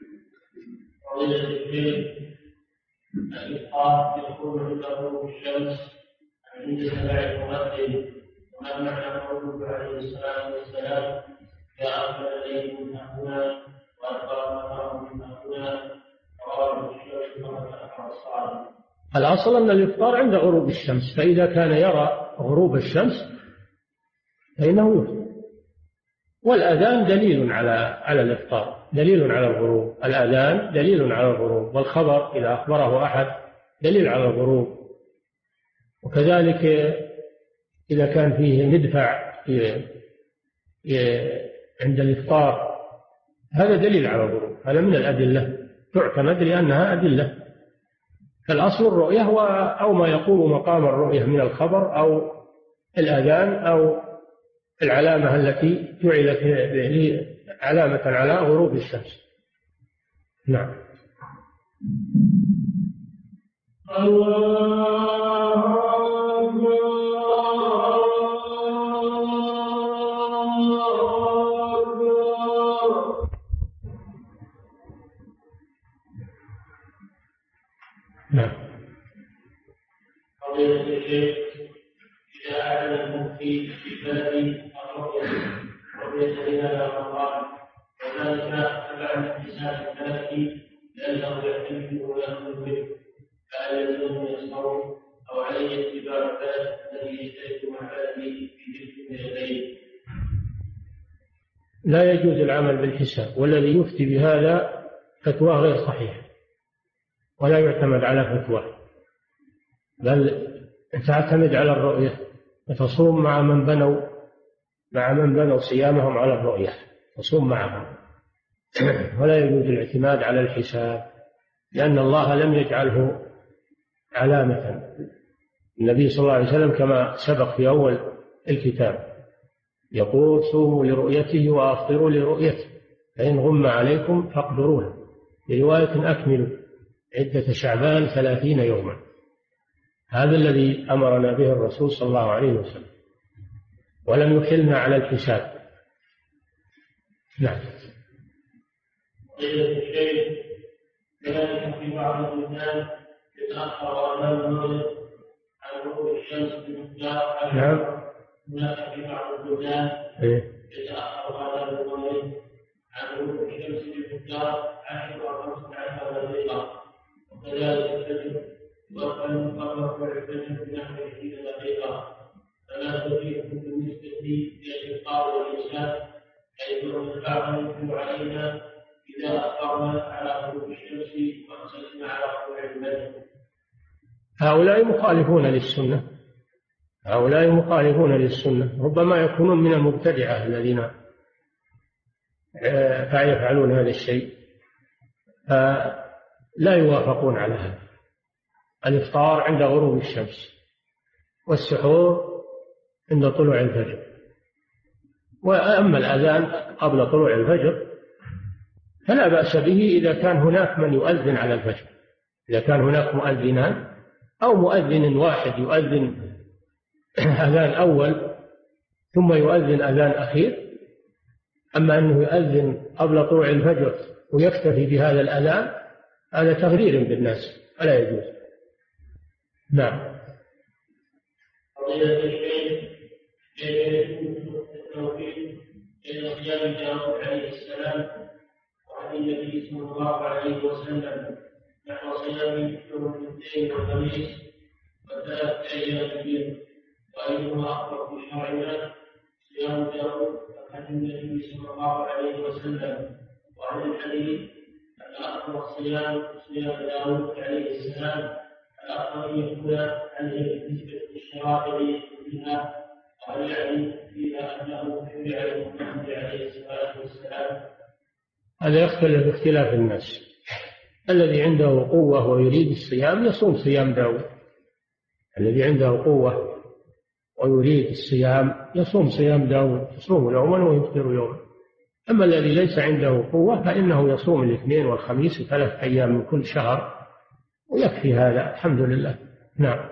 الإفطار يكون عند غروب الشمس عند سماع المؤذن، وما معنى قوله عليه الصلاة والسلام: يا أهل الليل من هنا وأدبر النهار من هنا وغرب الشمس وتأخر الصلاة.
الأصل أن الإفطار عند غروب الشمس، فإذا كان يرى غروب الشمس فإنه يفطر. والأذان دليل على على الإفطار، دليل على الغروب. الأذان دليل على الغروب، والخبر إذا أخبره أحد دليل على الغروب. وكذلك إذا كان فيه مدفع عند الإفطار هذا دليل على الغروب، هذا من الأدلة تعتمد لأنها أدلة. فالأصل الرؤية هو أو ما يقوم مقام الرؤية من الخبر أو الأذان أو العلامة التي جعلت علامة على غروب الشمس. نعم.
الله
نعم.
قضية الشيخ إذا أعلن المفتي في بلد الرؤية رؤية هلال رمضان وذلك تبع الحساب الفلكي لأنه يحتمل ويأخذ منه، فهل يلزمه الصوم أو عليه اتباع البلد الذي يشترك مع بلده في تلك اليدين؟
لا يجوز العمل بالحساب، والذي يفتي بهذا فتواه غير صحيح ولا يعتمد على فتواه، بل تعتمد على الرؤية وتصوم مع من بنوا مع من بنوا صيامهم على الرؤية، تصوم معهم. ولا يجوز الاعتماد على الحساب لأن الله لم يجعله علامة. النبي صلى الله عليه وسلم كما سبق في أول الكتاب يقول: صوموا لرؤيته وأفطروا لرؤيته، فإن غم عليكم فاقدروا له. في رواية: أكملوا عدة شعبان ثلاثين يوما. هذا الذي أمرنا به الرسول صلى الله عليه وسلم، ولم يحلنا على الحساب. نعم.
كذلك في بعض البلدان يتأخر أمام المغرب عن غروب الشمس بمقدار.
نعم.
هناك في بعض البلدان يتأخر أمام المغرب عن غروب الشمس بمقدار عشر أو خمسة عشر دقيقة، وكذلك الفجر وقد يقرر الفجر بنحو عشرين دقيقة، فلا تفيدكم بالنسبة للإفطار والإمساك، حيث أن البعض يمكن علينا إذا أفطرنا على غروب الشمس وأمسكنا على طلوع الفجر.
هؤلاء مخالفون للسنة، هؤلاء مخالفون للسنة، ربما يكونون من المبتدعة الذين فيفعلون هذا الشيء، فلا يوافقون على هذا. الإفطار عند غروب الشمس والسحور عند طلوع الفجر، وأما الأذان قبل طلوع الفجر فلا بأس به إذا كان هناك من يؤذن على الفجر، إذا كان هناك مؤذنان أو مؤذن واحد يؤذن أذان أول ثم يؤذن أذان أخير. أما أنه يؤذن قبل طلوع الفجر ويكتفي بهذا الأذان هذا تغرير بالناس ولا يجوز. نعم.
قضية الشيخ التوفيق بين صيام داود عليه السلام وعن النبي صلى الله عليه وسلم نحو صيام يوم الاثنين والخميس وثلاث أيام البيض، وأيهما أقرب في شرعنا؟ صيام داود عن النبي صلى الله عليه وسلم، وعن الحديث أن أقرب الصيام صيام داود عليه السلام الأخضر يقول عن الاشتراك فيها وهل يعني فيها أنه شرع لمحمد عليه الصلاة والسلام؟
هذا يختلف باختلاف الناس. الذي عنده قوة ويريد الصيام يصوم صيام داود، الذي عنده قوة ويريد الصيام يصوم صيام داود، يصوم يوما ويفطر يوما. أما الذي ليس عنده قوة فإنه يصوم الاثنين والخميس ثلاث أيام من كل شهر ويكفي هذا الحمد لله. نعم.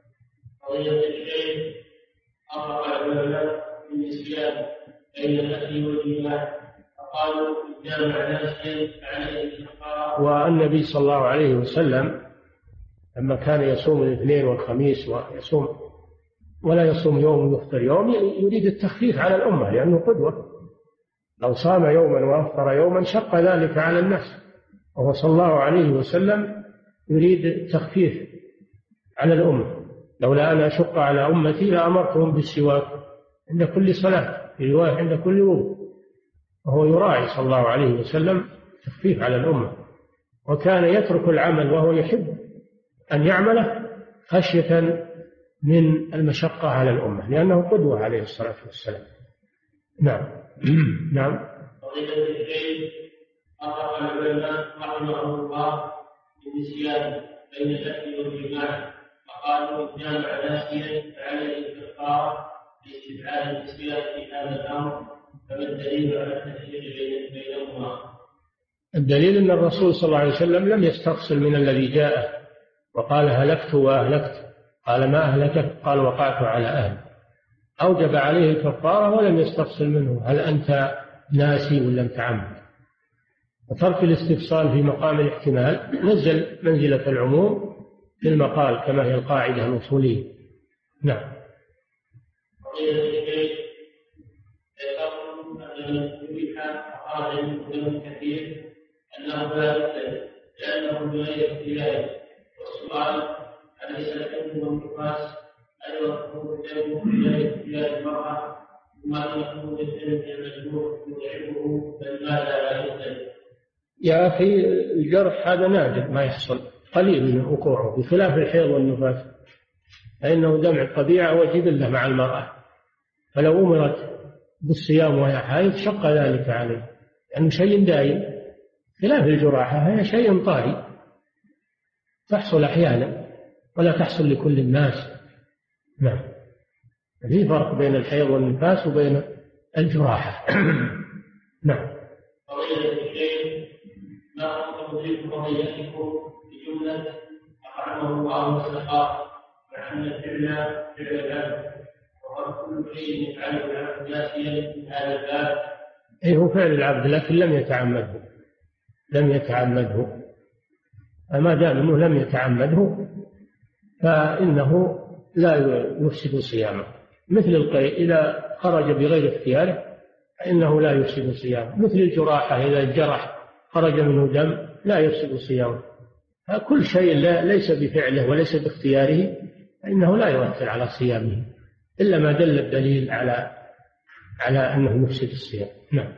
قضية الشيخ أمر العلماء بالنسيان بين الأكل والجماع فقالوا جامع ناسيا عليه الكفارة.
والنبي صلى الله عليه وسلم لما كان يصوم الاثنين والخميس ويصوم ولا يصوم يوم ويفطر يوم يريد التخفيف على الأمة لأنه قدوة. لو صام يوما وأفطر يوما شق ذلك على الناس، وهو صلى الله عليه وسلم يريد التخفيف على الأمة. لولا أن أشق على أمتي لأمرتهم بالسواك عند كل صلاة، في رواية عند كل وضوء، وهو يراعي صلى الله عليه وسلم تخفيف على الأمة، وكان يترك العمل وهو يحب أن يعمله خشية من المشقة على الأمة لأنه قدوة عليه الصلاة والسلام. نعم. نعم.
فضيلة الشيخ أمر العلماء رحمه الله بالنسيان بين الأكل والجماع فقالوا جامع ناسيا عليه الكفارة لاستبعاد النسيان في هذا الأمر، فما الدليل على التفريق بينهما؟
الدليل أن الرسول صلى الله عليه وسلم لم يستفصل من الذي جاء وقال هلكت وأهلكت، قال ما أهلكت؟ قال وقعت على أهل. أوجب عليه الكفارة ولم يستفصل منه هل أنت ناسي ولا متعمد. وترك الاستفصال في مقام الاحتمال نزل منزلة العموم في المقال كما هي القاعدة الأصولية. نعم.
كثير أنه لا يختلف لأنه بغير اختلاف، والسؤال أليس الحكم والنفاس أيضا يكون بغير اختلاف المرأة ثم أن يكون بالعلم المجروح يضعفه فلماذا لا يختلف؟
يا أخي الجرح هذا نادر ما يحصل، قليل من وقوعه بخلاف الحيض والنفاس فإنه دمع الطبيعة وجبلة مع المرأة، فلو أمرت بالصيام وهي حائض شق ذلك عليه لأنه شيء دائم، خلاف الجراحة هي شيء طارئ تحصل أحيانا ولا تحصل لكل الناس. نعم. في فرق بين الحيض والنفاس وبين الجراحة. نعم.
فضيلة الشيخ ما تضيف قضيتكم بجملة أطعمه الله وسقاه مع أن الفعل فعل العبد وكل شيء يفعله العبد ناسيا في هذا الباب؟
أي هو فعل العبد لكن لم يتعمده، لم يتعمده، فما دام أنه لم يتعمده فإنه لا يفسد صيامه، مثل القيء إذا خرج بغير اختياره فإنه لا يفسد صيامه، مثل الجراحة إذا الجرح خرج منه دم لا يفسد صيامه. فكل شيء ليس بفعله وليس باختياره فإنه لا يؤثر على صيامه إلا ما دل الدليل على على أنه يفسد الصيام. نعم.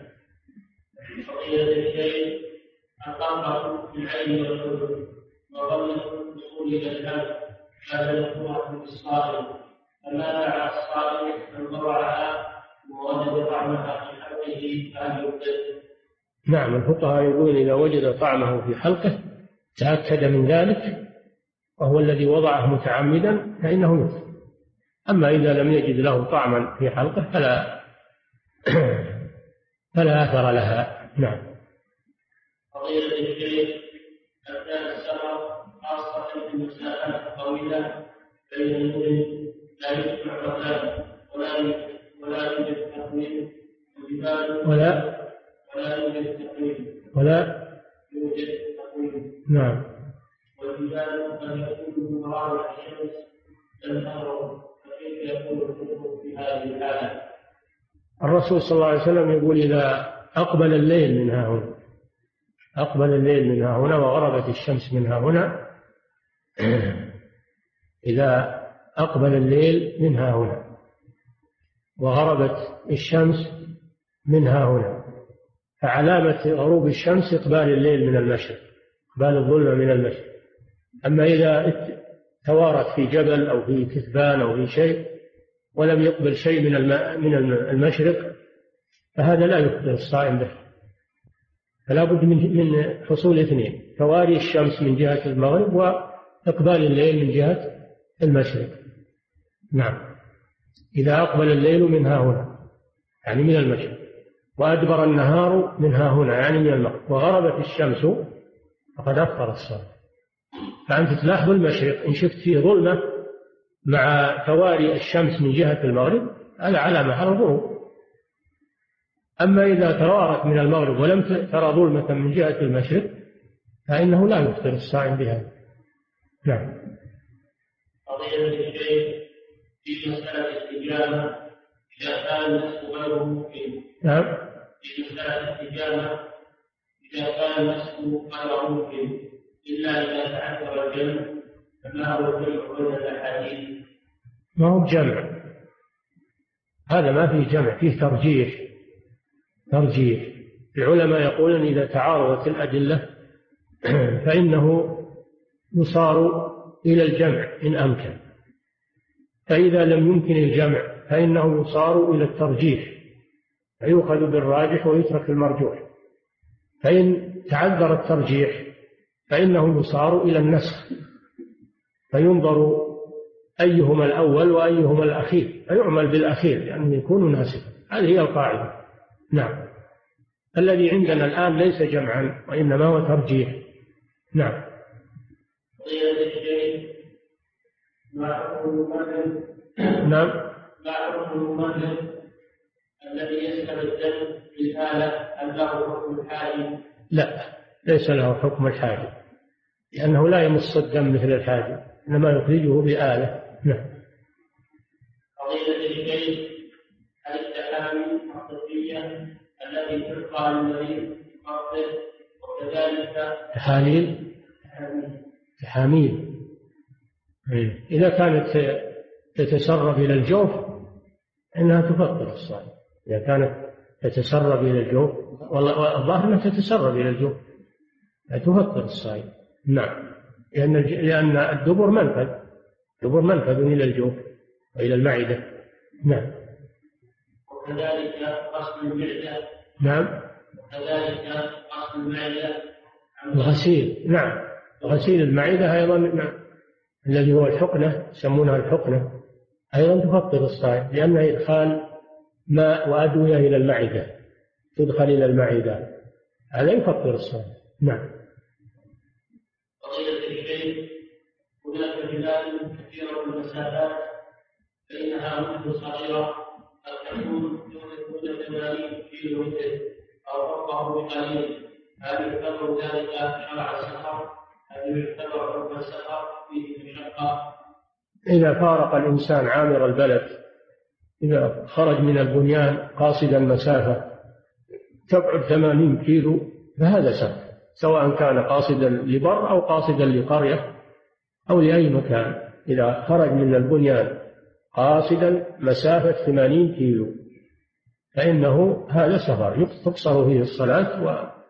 فضيلة الشيخ القمر في العين والحدود وظن الوصول إلى الهم هذا يكون بالصائم، فما دعا الصائم أن ضرعها ووجد طعمها في حلقه فهل يبدل؟
نعم. الفقهاء يقولون إذا وجد طعمه في حلقه تأكد من ذلك وهو الذي وضعه متعمدا فإنه يفطر. أما إذا لم يجد له طعما في حلقه فلا فلا أثر لها. نعم.
فضيلة الشيخ أثناء السفر خاصة في المسافات الطويلة بين المدن لا يجمع مكان ولا ولا يوجد تقويم والجبال
ولا
ولا يوجد تقويم
ولا
يوجد تقويم.
نعم.
والجبال قد يكون من مراعي الشمس لم تغرب، فكيف يكون الحكم في هذه الحالة؟
الرسول صلى الله عليه وسلم يقول إذا أقبل الليل من ها هنا أقبل الليل من ها هنا وغربت الشمس من ها هنا إذا أقبل الليل من ها هنا وغربت الشمس من ها هنا فعلامة غروب الشمس إقبال الليل من المشرق، إقبال الظلمة من المشرق. أما إذا توارت في جبل أو في كثبان أو في شيء ولم يقبل شيء من من المشرق، فهذا لا يفطر الصائم به. فلا بد من من حصول اثنين: تواري الشمس من جهة المغرب وإقبال الليل من جهة المشرق. نعم، إذا أقبل الليل من ها هنا يعني من المشرق، وأدبر النهار من ها هنا يعني من المغرب، وغربت الشمس، فقد أفطر الصائم. فأنت تلاحظ المشرق إن شفت فيه ظلمة مع تواري الشمس من جهة المغرب هذا علامة على الغروب. أما إذا توارت من المغرب ولم ترى ظلمة من جهة المشرق فإنه لا يفطر الصائم بها. نعم.
قضية الشيخ في مسألة الاستجابة إذا كان النسك غير ممكن.
نعم.
في مسألة الاستجابة إذا كان النسك غير ممكن إلا إذا تعذر الجمع، فما هو الجمع بين الأحاديث؟
ما هو جمع، هذا ما فيه جمع، فيه ترجيح. ترجيح العلماء يقولون إذا تعارضت الأدلة فإنه يصار إلى الجمع إن أمكن، فإذا لم يمكن الجمع فإنه يصار إلى الترجيح، فيؤخذ بالراجح ويترك المرجوح. فإن تعذر الترجيح فإنه يصار إلى النسخ، فينظر أيهما الأول وأيهما الأخير، فيعمل بالأخير لأنه يكون ناسخا. هذه هي القاعدة. نعم. الذي عندنا الآن ليس جمعا وإنما هو ترجيح. نعم. نعم.
ما حكم الممرض الذي يسلب الدم بالآلة؟ هل له حكم الحاجب؟
لا، ليس له حكم الحاجب، لأنه لا يمص الدم مثل الحاجب، إنما يخرجه بآلة. نعم.
قضية الشيء التحامي الطبية التي تلقى للمريض قصده، وكذلك
تحاليل تحاميل إذا كانت تتسرب إلى الجوف إنها تفطر الصائم. إذا كانت تتسرب إلى الجوف، والله الظاهر أنها تتسرب إلى الجوف تفطر الصائم. نعم، لأن لأن الدبر منفذ دبر منفذ إلى الجوف وإلى المعدة. نعم.
وكذلك غسل المعدة.
نعم.
وكذلك غسل المعدة.
الغسيل. نعم، غسيل المعدة أيضا. نعم. الذي هو الحقنة يسمونها الحقنة أيضا تفطر الصائم، لأنها إدخال ماء وأدوية إلى المعدة، تدخل إلى المعدة، هذا يفطر الصائم. نعم.
قضية الشيء هناك بلاد كثيرة من المسافات فإنها مدن صغيرة قد تكون دون ثمانين كيلو متر أو فوقه بقليل، هل يعتبر ذلك شرع السفر؟ هل يعتبر حكم السفر فيه مشقة؟
إذا فارق الإنسان عامر البلد، إذا خرج من البنيان قاصدا مسافة تبعد ثمانين كيلو فهذا سفر، سواء كان قاصدا لبر أو قاصدا لقرية أو لأي مكان. إذا خرج من البنيان قاصدا مسافة ثمانين كيلو فإنه هذا سفر تقصر فيه الصلاة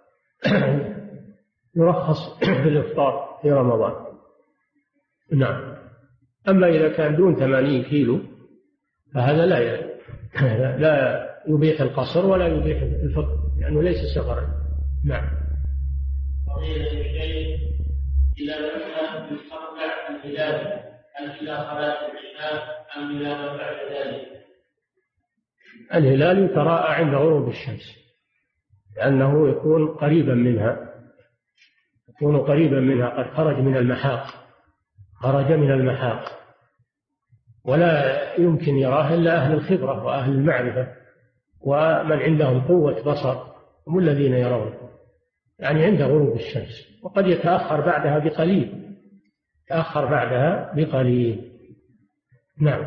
ويرخص في الإفطار في رمضان. نعم. أما إذا كان دون ثمانين كيلو فهذا لا لا يبيح القصر ولا يبيح الفطر لأنه ليس سفرا. نعم.
قضية الشيء إذا لم يستطع الهلال هل إلى صلاة العشاء أم إلى ما بعد ذلك؟
الهلال يتراءى عند غروب الشمس لأنه يكون قريبا منها يكون قريبا منها قد خرج من المحاق خرج من المحاق ولا يمكن يراه إلا أهل الخبرة وأهل المعرفة ومن عندهم قوة بصر هم الذين يرون، يعني عند غروب الشمس، وقد يتأخر بعدها بقليل تأخر بعدها بقليل. نعم.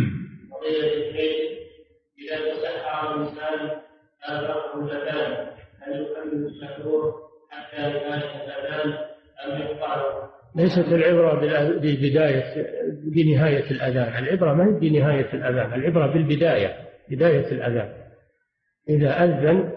إذا تسحر الإنسان آخره الأذان هل يكمل السحور حتى نهاية الأذان أم يقطعه؟
ليست العبرة ببداية بنهاية الأذان، العبرة ما هي بنهاية الأذان، العبرة بالبداية بداية الأذان. إذا أذن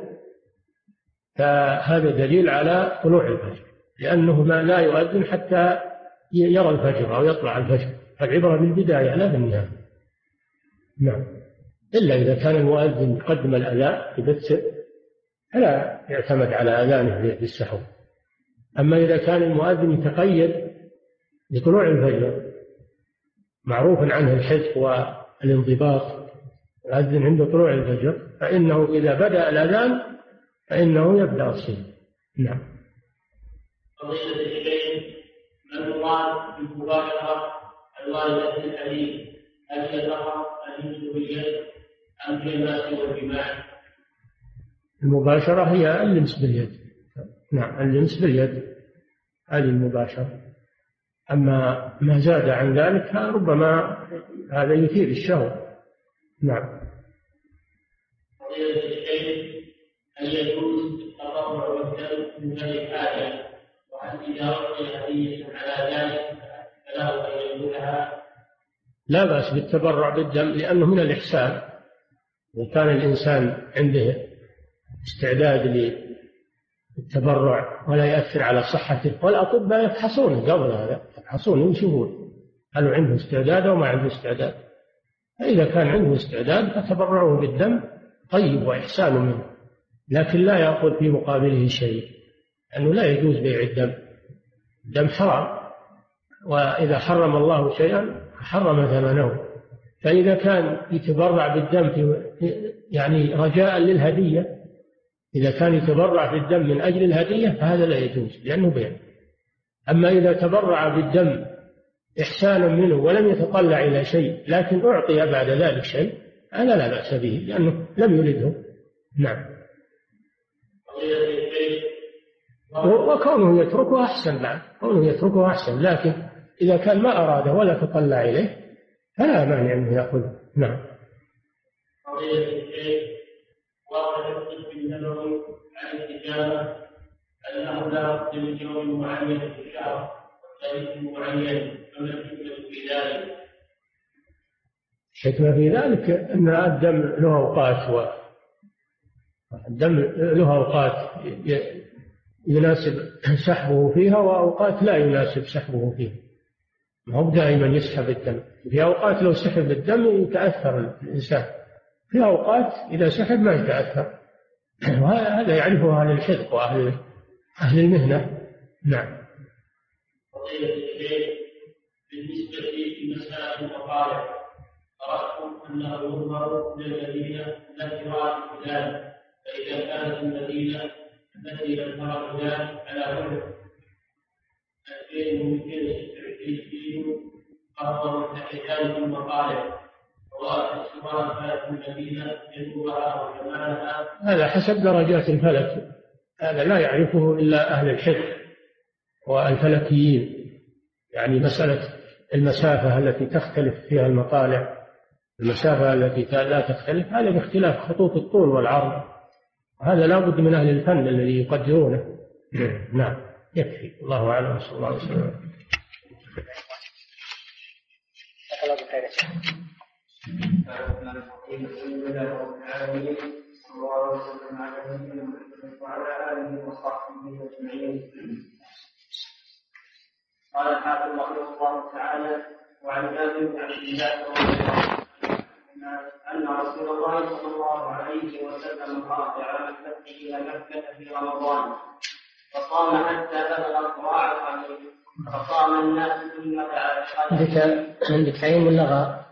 فهذا دليل على طلوع الفجر، لأنه ما لا يؤذن حتى يرى الفجر أو يطلع الفجر، فالعبرة بالبداية لا بالنهاية. نعم، إلا إذا كان المؤذن يقدم الأذان يبتر فلا يعتمد على أذانه بالسحور. أما إذا كان المؤذن يتقيد بطلوع الفجر معروف عنه الحذف والانضباط، يؤذن عند طلوع الفجر، فإنه إذا بدأ الأذان فإنه يبدأ الصلاة. نعم.
فضيلة الشيخ، من المراد بالمباشرة الواردة في الحديث، هل هي فقط الجنس باليد أم هي المس والجماع؟
المباشرة هي اللمس باليد. نعم، اللمس باليد هذه المباشرة. أما ما زاد عن ذلك ربما هذا يثير الشهوة. نعم.
فضيلة الشيخ، هل يجوز التطوع بالدم من غير حاجة؟ وهل إذا أعطي هدية على ذلك فله أن يقولها؟
لا بأس بالتبرع بالدم لأنه من الإحسان. وكان الإنسان عنده استعداد للتبرع ولا يأثر على صحته، والأطباء يفحصونه قبل هذا، يفحصونه ويشوفون هل عنده استعداد أو ما عنده استعداد. فإذا كان عنده استعداد فتبرعه بالدم طيب وإحسان منه، لكن لا يأخذ في مقابله شيء، لأنه لا يجوز بيع الدم. الدم حرام، وإذا حرم الله شيئا حرم ثمنه. فإذا كان يتبرع بالدم في يعني رجاء للهدية، إذا كان يتبرع بالدم من أجل الهدية فهذا لا يجوز لأنه بيع. أما إذا تبرع بالدم إحسانا منه ولم يتطلع إلى شيء لكن أعطي بعد ذلك شيء، هذا لا بأس به لأنه لم يرده. نعم. وكونه يتركه أحسن. نعم، كونه يتركه أحسن، لكن إذا كان ما أراده ولا تطلع إليه فلا مانع أنه يأخذه. نعم.
قضية الشيخ، وقد الطب النبوي عن الاستجابة أنه لا بد من يوم معين في الشهر وتاريخ معين، فما الحكمة في ذلك؟
الحكمة في ذلك أن الدم له أوقات، والدم له أوقات يناسب سحبه فيها وأوقات لا يناسب سحبه فيها. ما هو دائما يسحب الدم، في أوقات لو سحب الدم يتأثر الإنسان، في أوقات إذا سحب ما يتأثر. وهذا يعرفه أهل الحذق وأهل أهل المهنة. نعم.
فضيلة الشيخ، بالنسبة لمسألة المطالع قرأت أنه يؤمر من المدينة التي رأت الهلال، فإذا كانت المدينة التي لم ترى الهلال على وجه ألفين ومئتين وستة كيلو أفضل تحديثات المطالع، وسواء كانت المدينة ينبوها وجمالها.
هذا حسب درجات الفلك، هذا لا يعرفه إلا أهل الحفظ والفلكيين. يعني مسألة المسافة التي تختلف فيها المطالع، المسافة التي لا تختلف، هذا باختلاف خطوط الطول والعرض، هذا لا بد من أهل الفن الذي يقدرونه. نعم، يكفي. الله أعلم. صلى الله عليه وسلم.
قال الحافظ رحمه الله تعالى: وعن جابر بن عبد الله رضي الله عنه أن رسول الله صلى الله عليه وسلم خرج على الفتح إلى مكة في رمضان فصام حتى بلغ القراع القليل فصام الناس ثم دعا.
عندك عندك عين ولا غاء؟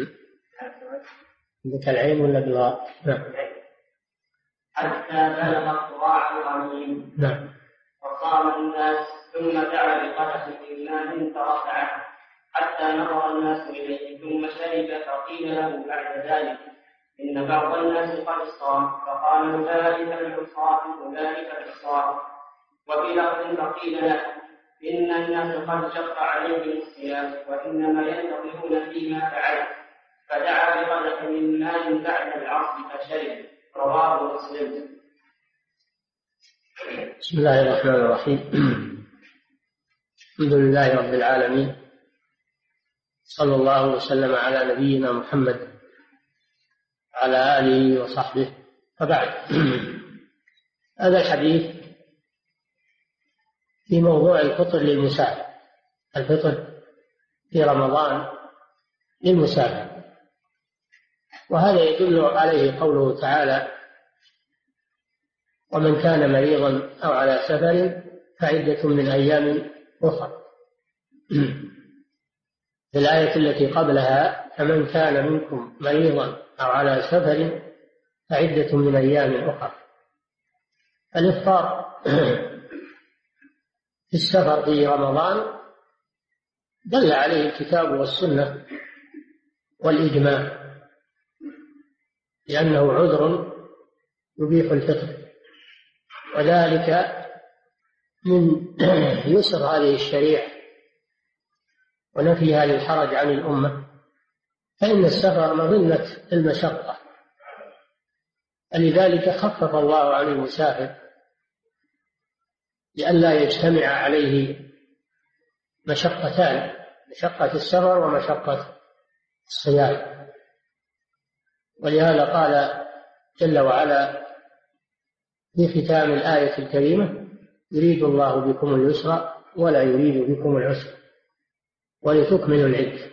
عندك العين ولا الغاء؟ نعم.
حتى بلغ القراع القليل.
نعم.
فصام الناس ثم دعا بقدح من ماء فرفعه حتى نظر الناس إليه ثم شرب، فقيل له بعد ذلك: إن بعض الناس قد صام، فقال: أولئك العصاة أولئك العصاة. وفي لفظ فقيل له: إن الناس قد شق عليهم الصيام وإنما ينتظرون فيما فعل، فدعا بقدح من ماء بعد العصر فشرب. رواه مسلم.
بسم الله الرحمن الرحيم. الحمد لله رب العالمين، صلى الله وسلم على نبينا محمد على آله وصحبه، وبعد. هذا الحديث في موضوع الفطر للمسافر الفطر في رمضان للمسافر. وهذا يدل عليه قوله تعالى: ومن كان مريضا أو على سفر فعدة من أيام أخرى. في الآية التي قبلها: فمن كان منكم مريضا أو على سفر فعدة من أيام أخرى. الإفطار في السفر في رمضان دل عليه الكتاب والسنة والإجماع، لأنه عذر يبيح الفطر، وذلك من يسر هذه الشريعة ونفيها للحرج عن الأمة، فإن السفر مظنة المشقة، لذلك خفف الله عن المسافر لئلا يجتمع عليه مشقتان: مشقة السفر ومشقة الصيام. ولهذا قال جل وعلا في ختام الآية الكريمة: يريد الله بكم اليسر ولا يريد بكم العسر ولتكملوا العدة.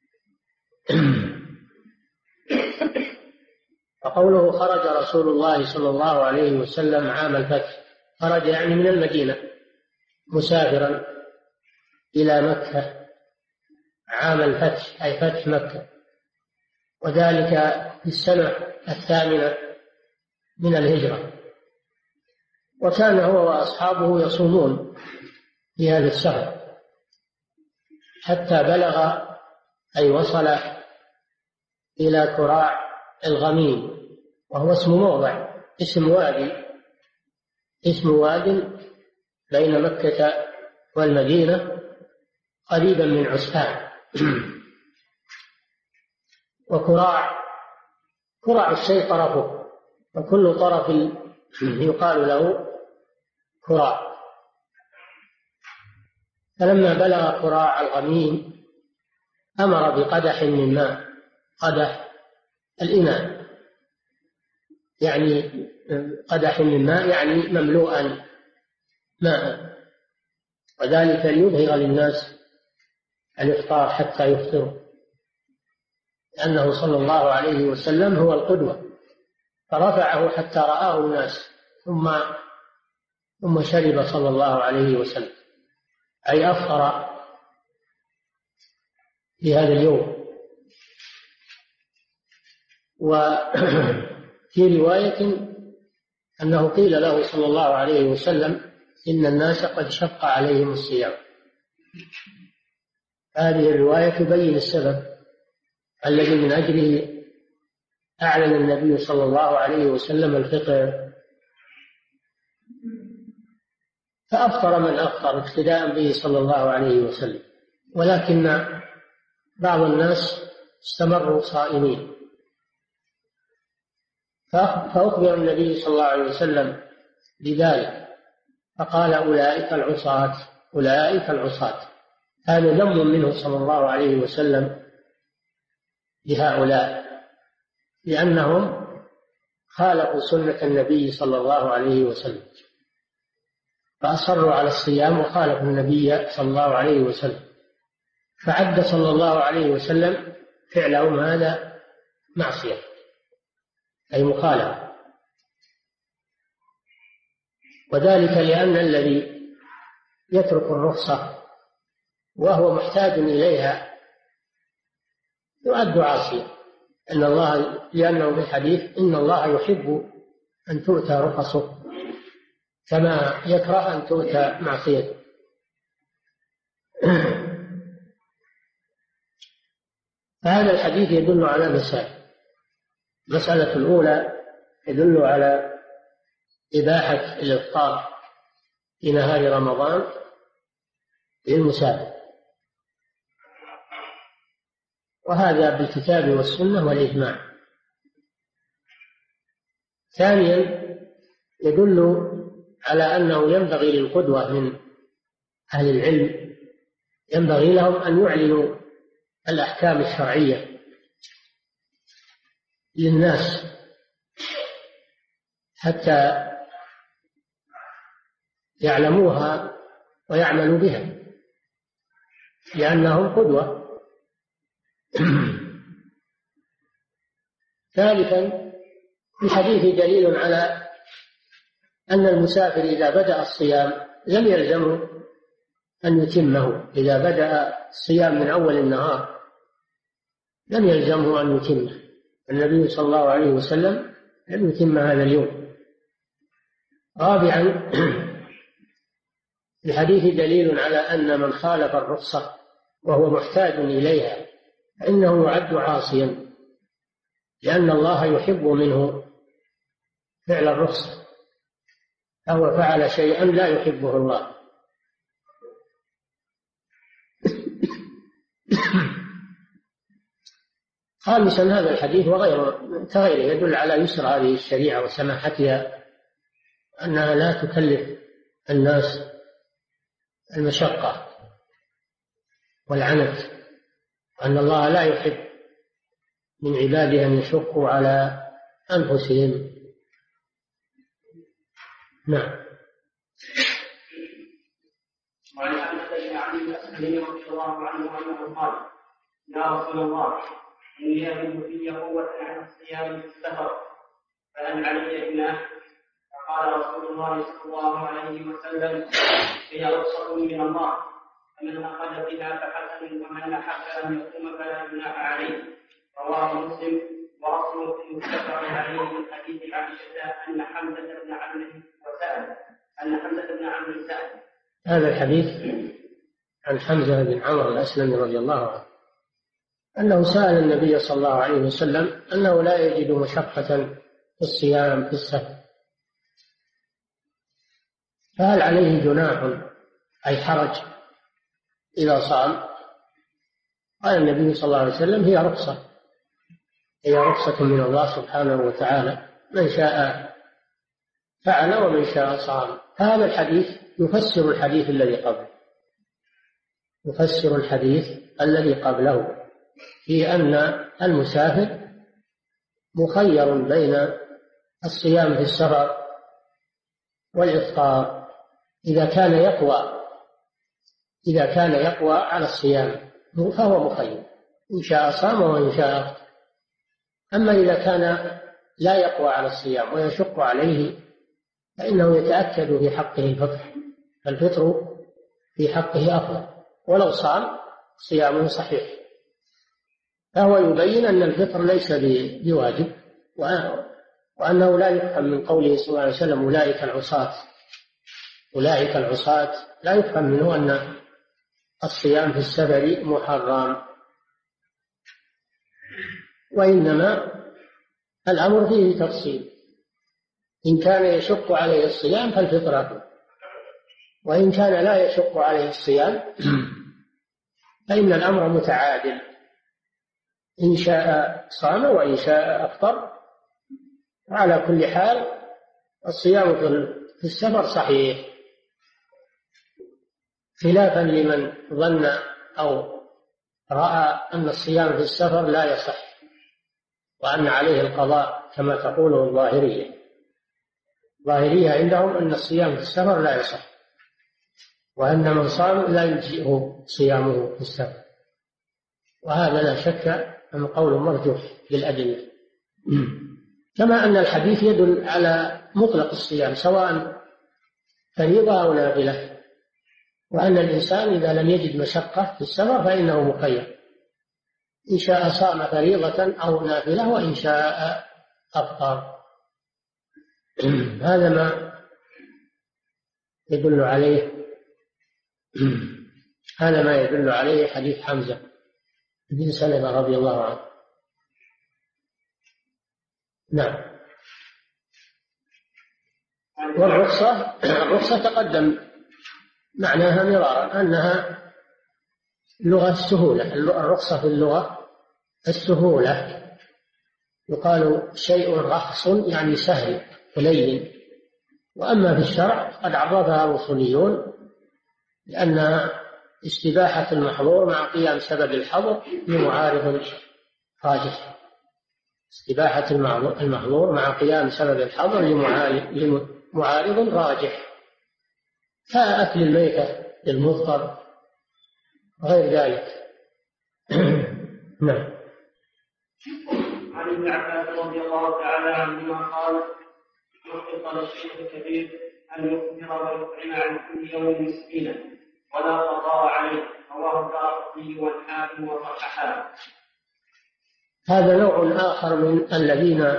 وقوله: خرج رسول الله صلى الله عليه وسلم عام الفتح، خرج يعني من المدينة مسافرا إلى مكة عام الفتح، أي فتح مكة، وذلك في السنة الثامنة من الهجرة. وكان هو وأصحابه يصومون في هذا السفر حتى بلغ أي وصل إلى كراع الغميم، وهو اسم موضع، اسم وادي اسم واد بين مكة والمدينة قريبا من عسفان. وكراع كراع الشيء طرفه، وكل طرف يقال له كراع. فلما بلغ كراع الغميم أمر بقدح من ماء، قدح الإناء يعني قدح من ماء يعني مملوءا ماء، وذلك ليظهر للناس الإفطار حتى يفطروا، لأنه صلى الله عليه وسلم هو القدوة، فرفعه حتى رآه الناس ثم ثم شرب صلى الله عليه وسلم، أي أفطر في هذا اليوم. وفي رواية أنه قيل له صلى الله عليه وسلم: إن الناس قد شق عليهم الصيام. هذه الرواية تبين السبب الذي من أجله أعلن النبي صلى الله عليه وسلم الفطر، فأفطر من أفطر اقتداء به صلى الله عليه وسلم. ولكن بعض الناس استمروا صائمين، فأخبر النبي صلى الله عليه وسلم بذلك، فقال: أولئك العصاة، أولئك العصاة. هذا ذم منه صلى الله عليه وسلم لهؤلاء، لأنهم خالفوا سنة النبي صلى الله عليه وسلم، فأصروا على الصيام وخالفوا النبي صلى الله عليه وسلم، فعد صلى الله عليه وسلم فعلهم هذا معصية، أي مخالفة. وذلك لأن الذي يترك الرخصة وهو محتاج إليها يعد عاصيا، أن الله لأنه في الحديث: إن الله يحب أن تؤتى رخصه كما يكره أن تؤتى معصيته. فهذا الحديث يدل على مسائل. المسألة الأولى يدل على إباحة الإفطار في نهار رمضان للمسافر، وهذا بالكتاب والسنة والإجماع. ثانيا يدل على أنه ينبغي للقدوة من أهل العلم، ينبغي لهم أن يعلنوا الأحكام الشرعية للناس حتى يعلموها ويعملوا بها. لأنهم قدوة. ثالثا في الحديث دليل على أن المسافر إذا بدأ الصيام لم يلزمه أن يتمه. إذا بدأ الصيام من أول النهار لم يلزمه أن يتمه. النبي صلى الله عليه وسلم لم يتم هذا اليوم. رابعا في الحديث دليل على أن من خالف الرخصة وهو محتاج إليها فإنه يعد عاصيا، لأن الله يحب منه فعل الرخصة، أو فعل شيئا لا يحبه الله. خامسا هذا الحديث وغيره كغيره يدل على يسر هذه الشريعة وسماحتها، أنها لا تكلف الناس المشقة والعنت، أن الله لا يحب من عباده أن يشقوا على أنفسهم. نعم.
وعن أنس بن علي الأسلمي رضي الله عنه أنه قال: يا رسول الله، إني أجد في قوة عن الصيام في السفر، فهل علي جناح؟ فقال رسول الله صلى الله عليه وسلم: هي رخصة من الله، فمن أخذ بها فحسن، ومن أحب أن يقوم فلا جناح عليه. رواه مسلم. ورسول المتفق عليه من حديث عائشة أن حمزة بن عمرو وسأل أن حمزة بن عمرو سأل.
هذا الحديث عن حمزة بن عمرو الأسلمي رضي الله عنه أنه سأل النبي صلى الله عليه وسلم أنه لا يجد مشقة في الصيام في السفر، فهل عليه جناح أي حرج إذا صام؟ قال النبي صلى الله عليه وسلم: هي رخصة، هي رخصة من الله سبحانه وتعالى، من شاء فعل ومن شاء صام. هذا الحديث يفسر الحديث الذي قبله، يفسر الحديث الذي قبله في أن المسافر مخير بين الصيام في السفر والإفطار إذا كان يقوى إذا كان يقوى على الصيام فهو مخير، إن شاء صام وإن شاء أفطر. أما إذا كان لا يقوى على الصيام ويشق عليه فإنه يتأكد في حقه الفطر، فالفطر في حقه أفضل، ولو صام صيامه صحيح. فهو يبين أن الفطر ليس بواجب، وأنه لا يفهم من قوله صلى الله عليه وسلم: أولئك العصاة أولئك العصاة لا يفهم منه أن الصيام في السفر محرم، وإنما الأمر فيه تفصيل. إن كان يشق عليه الصيام فالفطر أفضل، وإن كان لا يشق عليه الصيام فإن الأمر متعادل، إن شاء صام وإن شاء أفطر. وعلى كل حال الصيام في السفر صحيح، خلافا لمن ظن أو رأى أن الصيام في السفر لا يصح وأن عليه القضاء كما تقوله الظاهرية. الظاهرية عندهم أن الصيام في السفر لا يصح، وأن من صام لا يجزئه صيامه في السفر، وهذا لا شك أن قول مرجوح بالأدلة. كما أن الحديث يدل على مطلق الصيام سواء فريضة أو نافلة، وأن الإنسان إذا لم يجد مشقة في السفر فإنه مخير، إن شاء صام فريضة أو نافلة وإن شاء أفطر. هذا ما يدل عليه هذا ما يدل عليه حديث حمزة بن سلمة رضي الله عنه. نعم. والرخصة الرخصة تقدم معناها مرارا أنها لغة السهولة. الرخصة في اللغة السهولة، يقال شيء رخص يعني سهل ولين. وأما في الشرع قد عرفها الأصوليون لأن استباحة المحظور مع قيام سبب الحظر لمعارض راجح. استباحة المحظور مع قيام سبب الحظر لمعارض راجح، كأكل الميتة للمضطر غير ذلك. نعم.
عن ابن عباس رضي الله تعالى عنهما قال: يحرص للشيخ الكبير أن يكثر ويطعم عن كل يوم مسكينا ولا قضاء عليه. رواه الدارقطني والحاكم وصححه.
هذا نوع آخر من الذين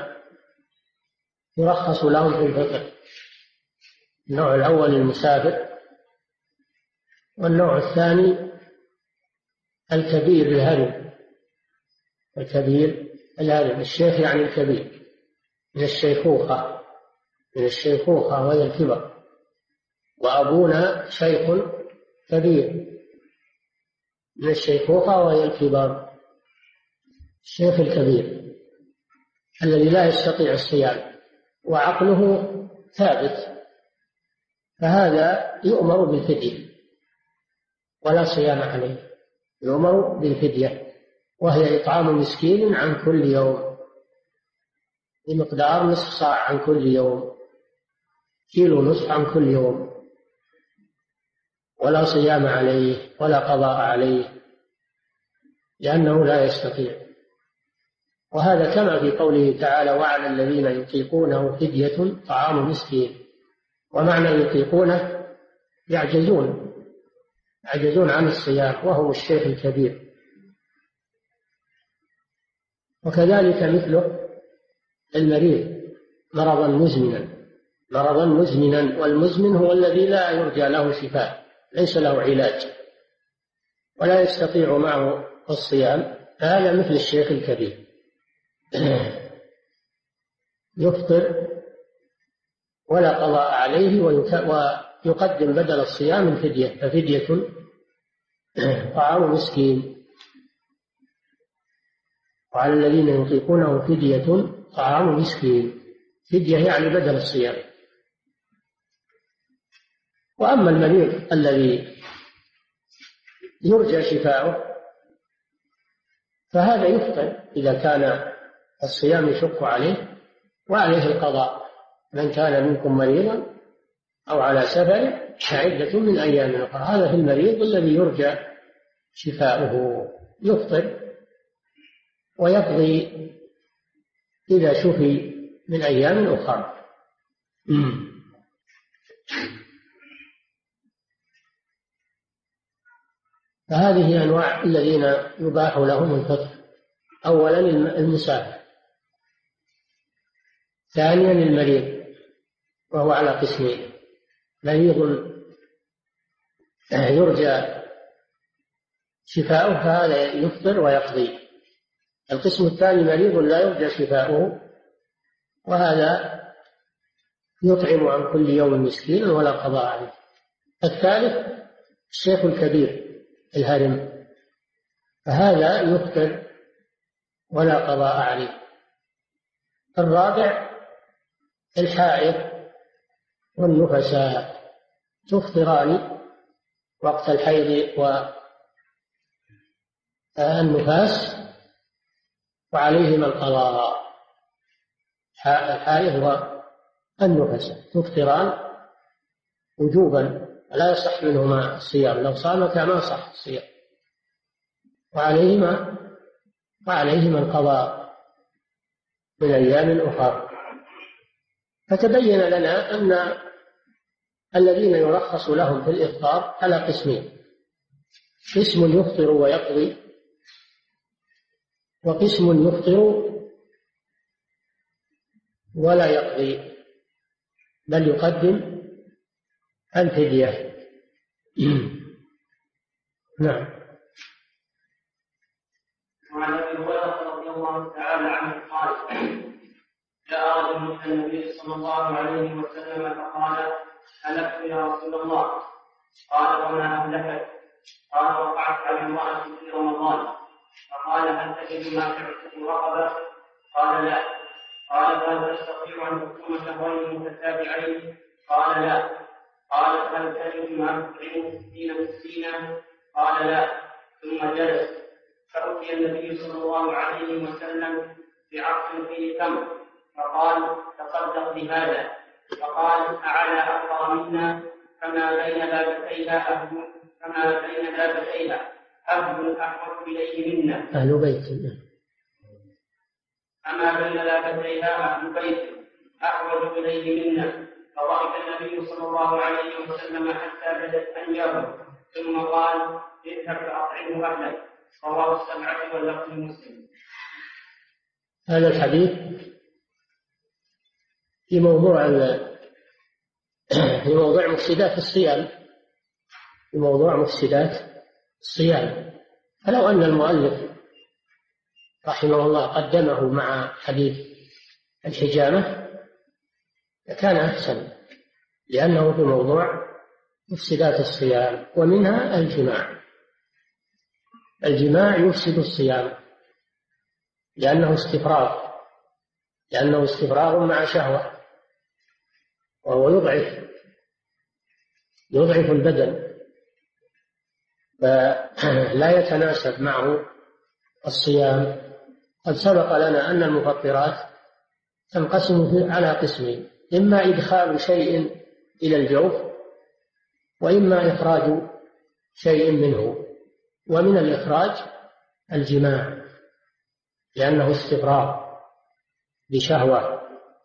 يرخص لهم في الفطر. النوع الأول المسافر، والنوع الثاني الكبير الهرم. الكبير الهرم، الشيخ يعني الكبير، من الشيخوخة، من الشيخوخة وهي الكبر، وأبونا شيخ كبير، من الشيخوخة وهي الكبر. الشيخ الكبير الذي لا يستطيع الصيام وعقله ثابت، فهذا يؤمر بالفدية ولا صيام عليه، يؤمر بالفدية، وهي إطعام مسكين عن كل يوم بمقدار نصف صاع عن كل يوم، كيلو نصف عن كل يوم، ولا صيام عليه ولا قضاء عليه لأنه لا يستطيع. وهذا كما في قوله تعالى: وعلى الذين يطيقونه فدية طعام مسكين. ومعنى يطيقونه يعجزون يعجزون عن الصيام، وهو الشيخ الكبير. وكذلك مثله المريض مرضا مزمنا، مرضا مزمنا، والمزمن هو الذي لا يرجى له شفاء، ليس له علاج ولا يستطيع معه الصيام، هذا مثل الشيخ الكبير. يفطر ولا قضاء عليه، ويقدم بدل الصيام الفدية، ففدية طعام مسكين. وعلى الذين يطيقونه فدية طعام مسكين، فدية يعني بدل الصيام. وأما المريض الذي يرجى شفاؤه فهذا يفطر إذا كان الصيام يشق عليه، وعليه القضاء. من كان منكم مريضا أو على سفر فعدة من أيام أخرى. هذا في المريض الذي يرجى شفاؤه، يفطر ويقضي إذا شفي من أيام أخرى. فهذه أنواع الذين يباح لهم الفطر: أولا المسافر، ثانيا المريض وهو على قسمين: مريض يرجى شفاؤه فهذا يفطر ويقضي. القسم الثاني مريض لا يرجى شفاؤه، وهذا يطعم عن كل يوم مسكينا ولا قضاء عليه. الثالث الشيخ الكبير الهرم، فهذا يفطر ولا قضاء عليه. الرابع الحائض والنفساء، تفطران وقت الحيض والنفاس وعليهما القضاء. الحائض والنفساء تفطران وجوبا، لا يصح منهما الصيام، لو صامتا ما صح الصيام، وعليهما وعليهما القضاء من أيام أخرى. فتبين لنا أن الذين يرخص لهم في الإفطار على قسمين: قسم يفطر ويقضي، وقسم يفطر ولا يقضي بل يقدم الفدية. نعم.
وعن ابي هريره رضي الله تعالى عنه قال: جاء رجل الى النبي صلى الله عليه وسلم فقال: هلكت يا رسول الله. قال: وما اهلكت؟ قال: وقعت على امراه في رمضان. فقال: هل تجد ما تعتق رقبه؟ قال: لا. قال: هل تستطيع ان تصوم شهرين متتابعين؟ قال: لا. قال: هل تجد ما تطعم ستين مسكينا؟ قال: لا. ثم جلس، فأتي النبي صلى الله عليه وسلم بعرض فيه تمر، فقال: تصدق بهذا. فقال: أعلى أبقى منا، فما بين لابتيها أهل فما بين لابتيها عبد أحوج إليه منا
أهل بيت.
أما بين لابتيها أهل بيت أحوج إليه منا. فضحك النبي صلى الله عليه وسلم حتى بدت أنيابه ثم قال اذهب فأطعمه أهلك. رواه السبعة واللفظ مسلم.
هذا الحديث في موضوع في موضوع مفسدات الصيام في موضوع مفسدات الصيام. فلو أن المؤلف رحمه الله قدمه مع حديث الحجامة لكان أحسن، لأنه في موضوع مفسدات الصيام، ومنها الجماع. الجماع يفسد الصيام لأنه استفراغ لأنه استفراغ مع شهوة، وهو يضعف يضعف البدن، فلا يتناسب معه الصيام. قد سبق لنا أن المفطرات تنقسم على قسمين: إما إدخال شيء إلى الجوف، وإما إخراج شيء منه. ومن الإخراج الجماع لأنه استفراغ بشهوة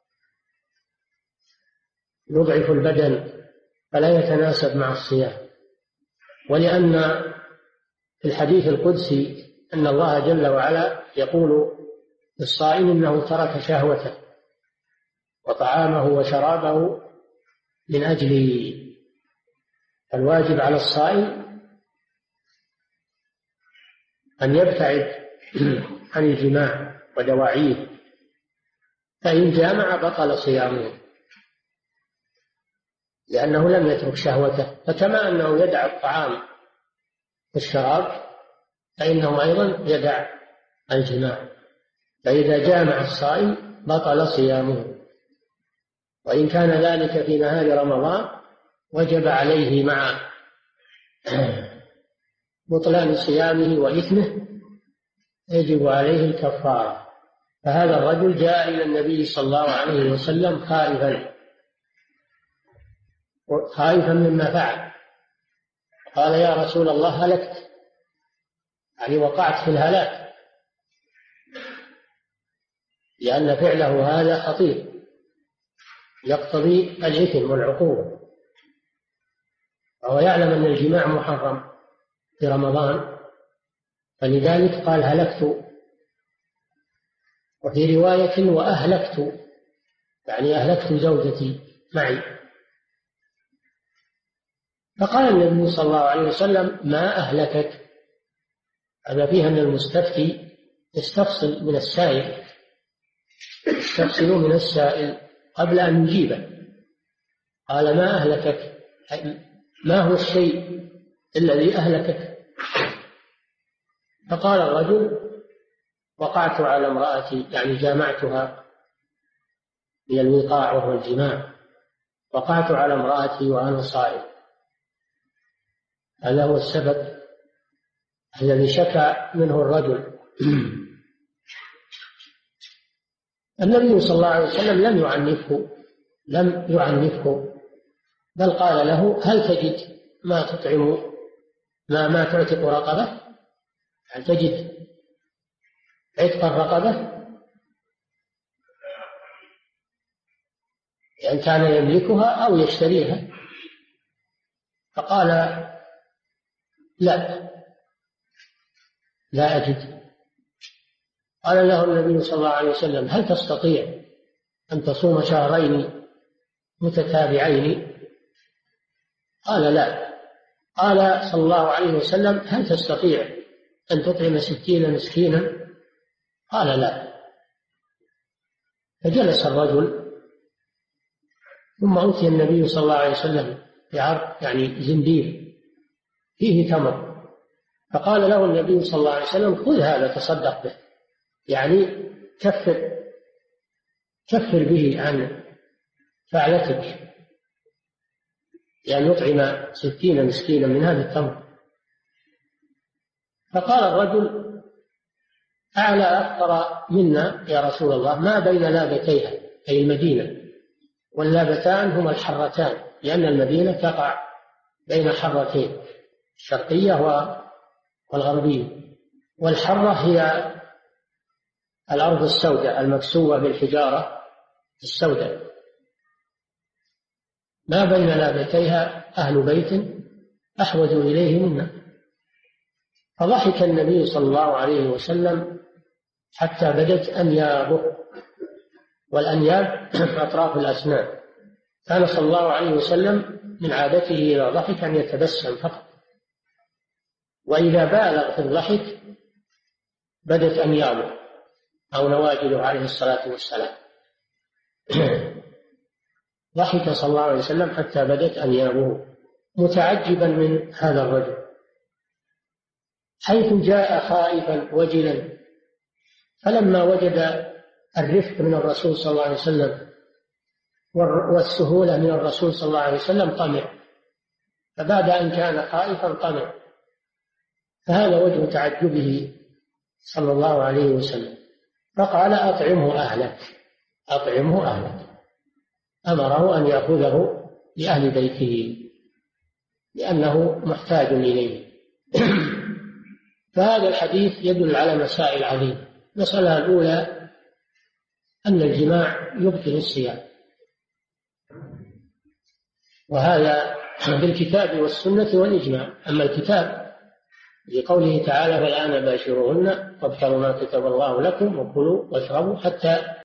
يضعف البدن فلا يتناسب مع الصيام. ولأن في الحديث القدسي أن الله جل وعلا يقول للصائم إنه ترك شهوته وطعامه وشرابه من أجل. الواجب على الصائم أن يبتعد عن الجماع ودواعيه، فإن جامع بطل صيامه لأنه لم يترك شهوته. فكما أنه يدع الطعام والشراب فإنه أيضا يدع الجماع، فإذا جامع الصائم بطل صيامه. وإن كان ذلك في نهار رمضان وجب عليه مع بطلان صيامه وإثمه يجب عليه الكفارة. فهذا الرجل جاء إلى النبي صلى الله عليه وسلم خائفا خائفا مما فعل. قال: يا رسول الله هلكت، يعني وقعت في الهلاك، لأن فعله هذا خطير يقتضي الإثم والعقوبة، وهو يعلم أن الجماع محرم في رمضان، فلذلك قال هلكت. وفي رواية وأهلكت، يعني أهلكت زوجتي معي. فقال النبي صلى الله عليه وسلم: ما أهلكك؟ هذا فيه أن المستفتي يستفصل من السائل يستفصل من السائل قبل أن يجيبه. قال: ما أهلكك؟ ما هو الشيء الذي أهلكك؟ فقال الرجل: وقعت على امرأتي، يعني جامعتها من الوقاع وهو الجماع، وقعت على امرأتي وأنا صائم. هذا هو السبب الذي شكى منه الرجل. النبي صلى الله عليه وسلم لم يعنفه لم يعنفه بل قال له: هل تجد ما تطعم ما ما تعتق رقبة؟ هل تجد عتق الرقبة؟ يعني كان يملكها أو يشتريها. فقال: لا لا أجد. قال له النبي صلى الله عليه وسلم: هل تستطيع أن تصوم شهرين متتابعين؟ قال: لا. قال صلى الله عليه وسلم: هل تستطيع أن تطعم ستين مسكينا؟ قال: لا. فجلس الرجل، ثم أتي النبي صلى الله عليه وسلم بعرض، يعني زنبيل فيه تمر، فقال له النبي صلى الله عليه وسلم: خذ هذا تصدق به، يعني كفر كفر به عن فعلتك، يعني يطعم ستين مسكينا من هذا التمر. فقال الرجل: أعلى أكثر منا يا رسول الله، ما بين لابتيها، أي المدينة، واللابتان هما الحرتان، لأن المدينة تقع بين حرتين، الشرقية والغربية. والحرة هي الأرض السوداء المكسوة بالحجارة السوداء ما بين لابتيها أهل بيت أحوج إليه منا. فضحك النبي صلى الله عليه وسلم حتى بدت أنيابه، والأنياب أطراف الأسنان. كان صلى الله عليه وسلم من عادته إذا ضحك أن يتبسم فقط، وإذا بالغ في الضحك بدت أنيابه أو نواجذه عليه الصلاة والسلام. ضحك صلى الله عليه وسلم حتى بدت أنيابه متعجبا من هذا الرجل، حيث جاء خائفا وجلا. فلما وجد الرفق من الرسول صلى الله عليه وسلم والسهولة من الرسول صلى الله عليه وسلم طمع، فبعد أن كان خائفا طمع. فهذا وجه تعجبه صلى الله عليه وسلم. فقال أطعمه أهلك، أطعمه أهلك، أمره أن يأخذه لأهل بيته لأنه محتاج إليه. فهذا الحديث يدل على مسائل عظيمة. المسألة الأولى أن الجماع يبطل الصيام، وهذا بالكتاب والسنة والإجماع. أما الكتاب لقوله تعالى فالآن باشروهن وابتغوا ما كتب الله لكم وكلوا واشربوا حتى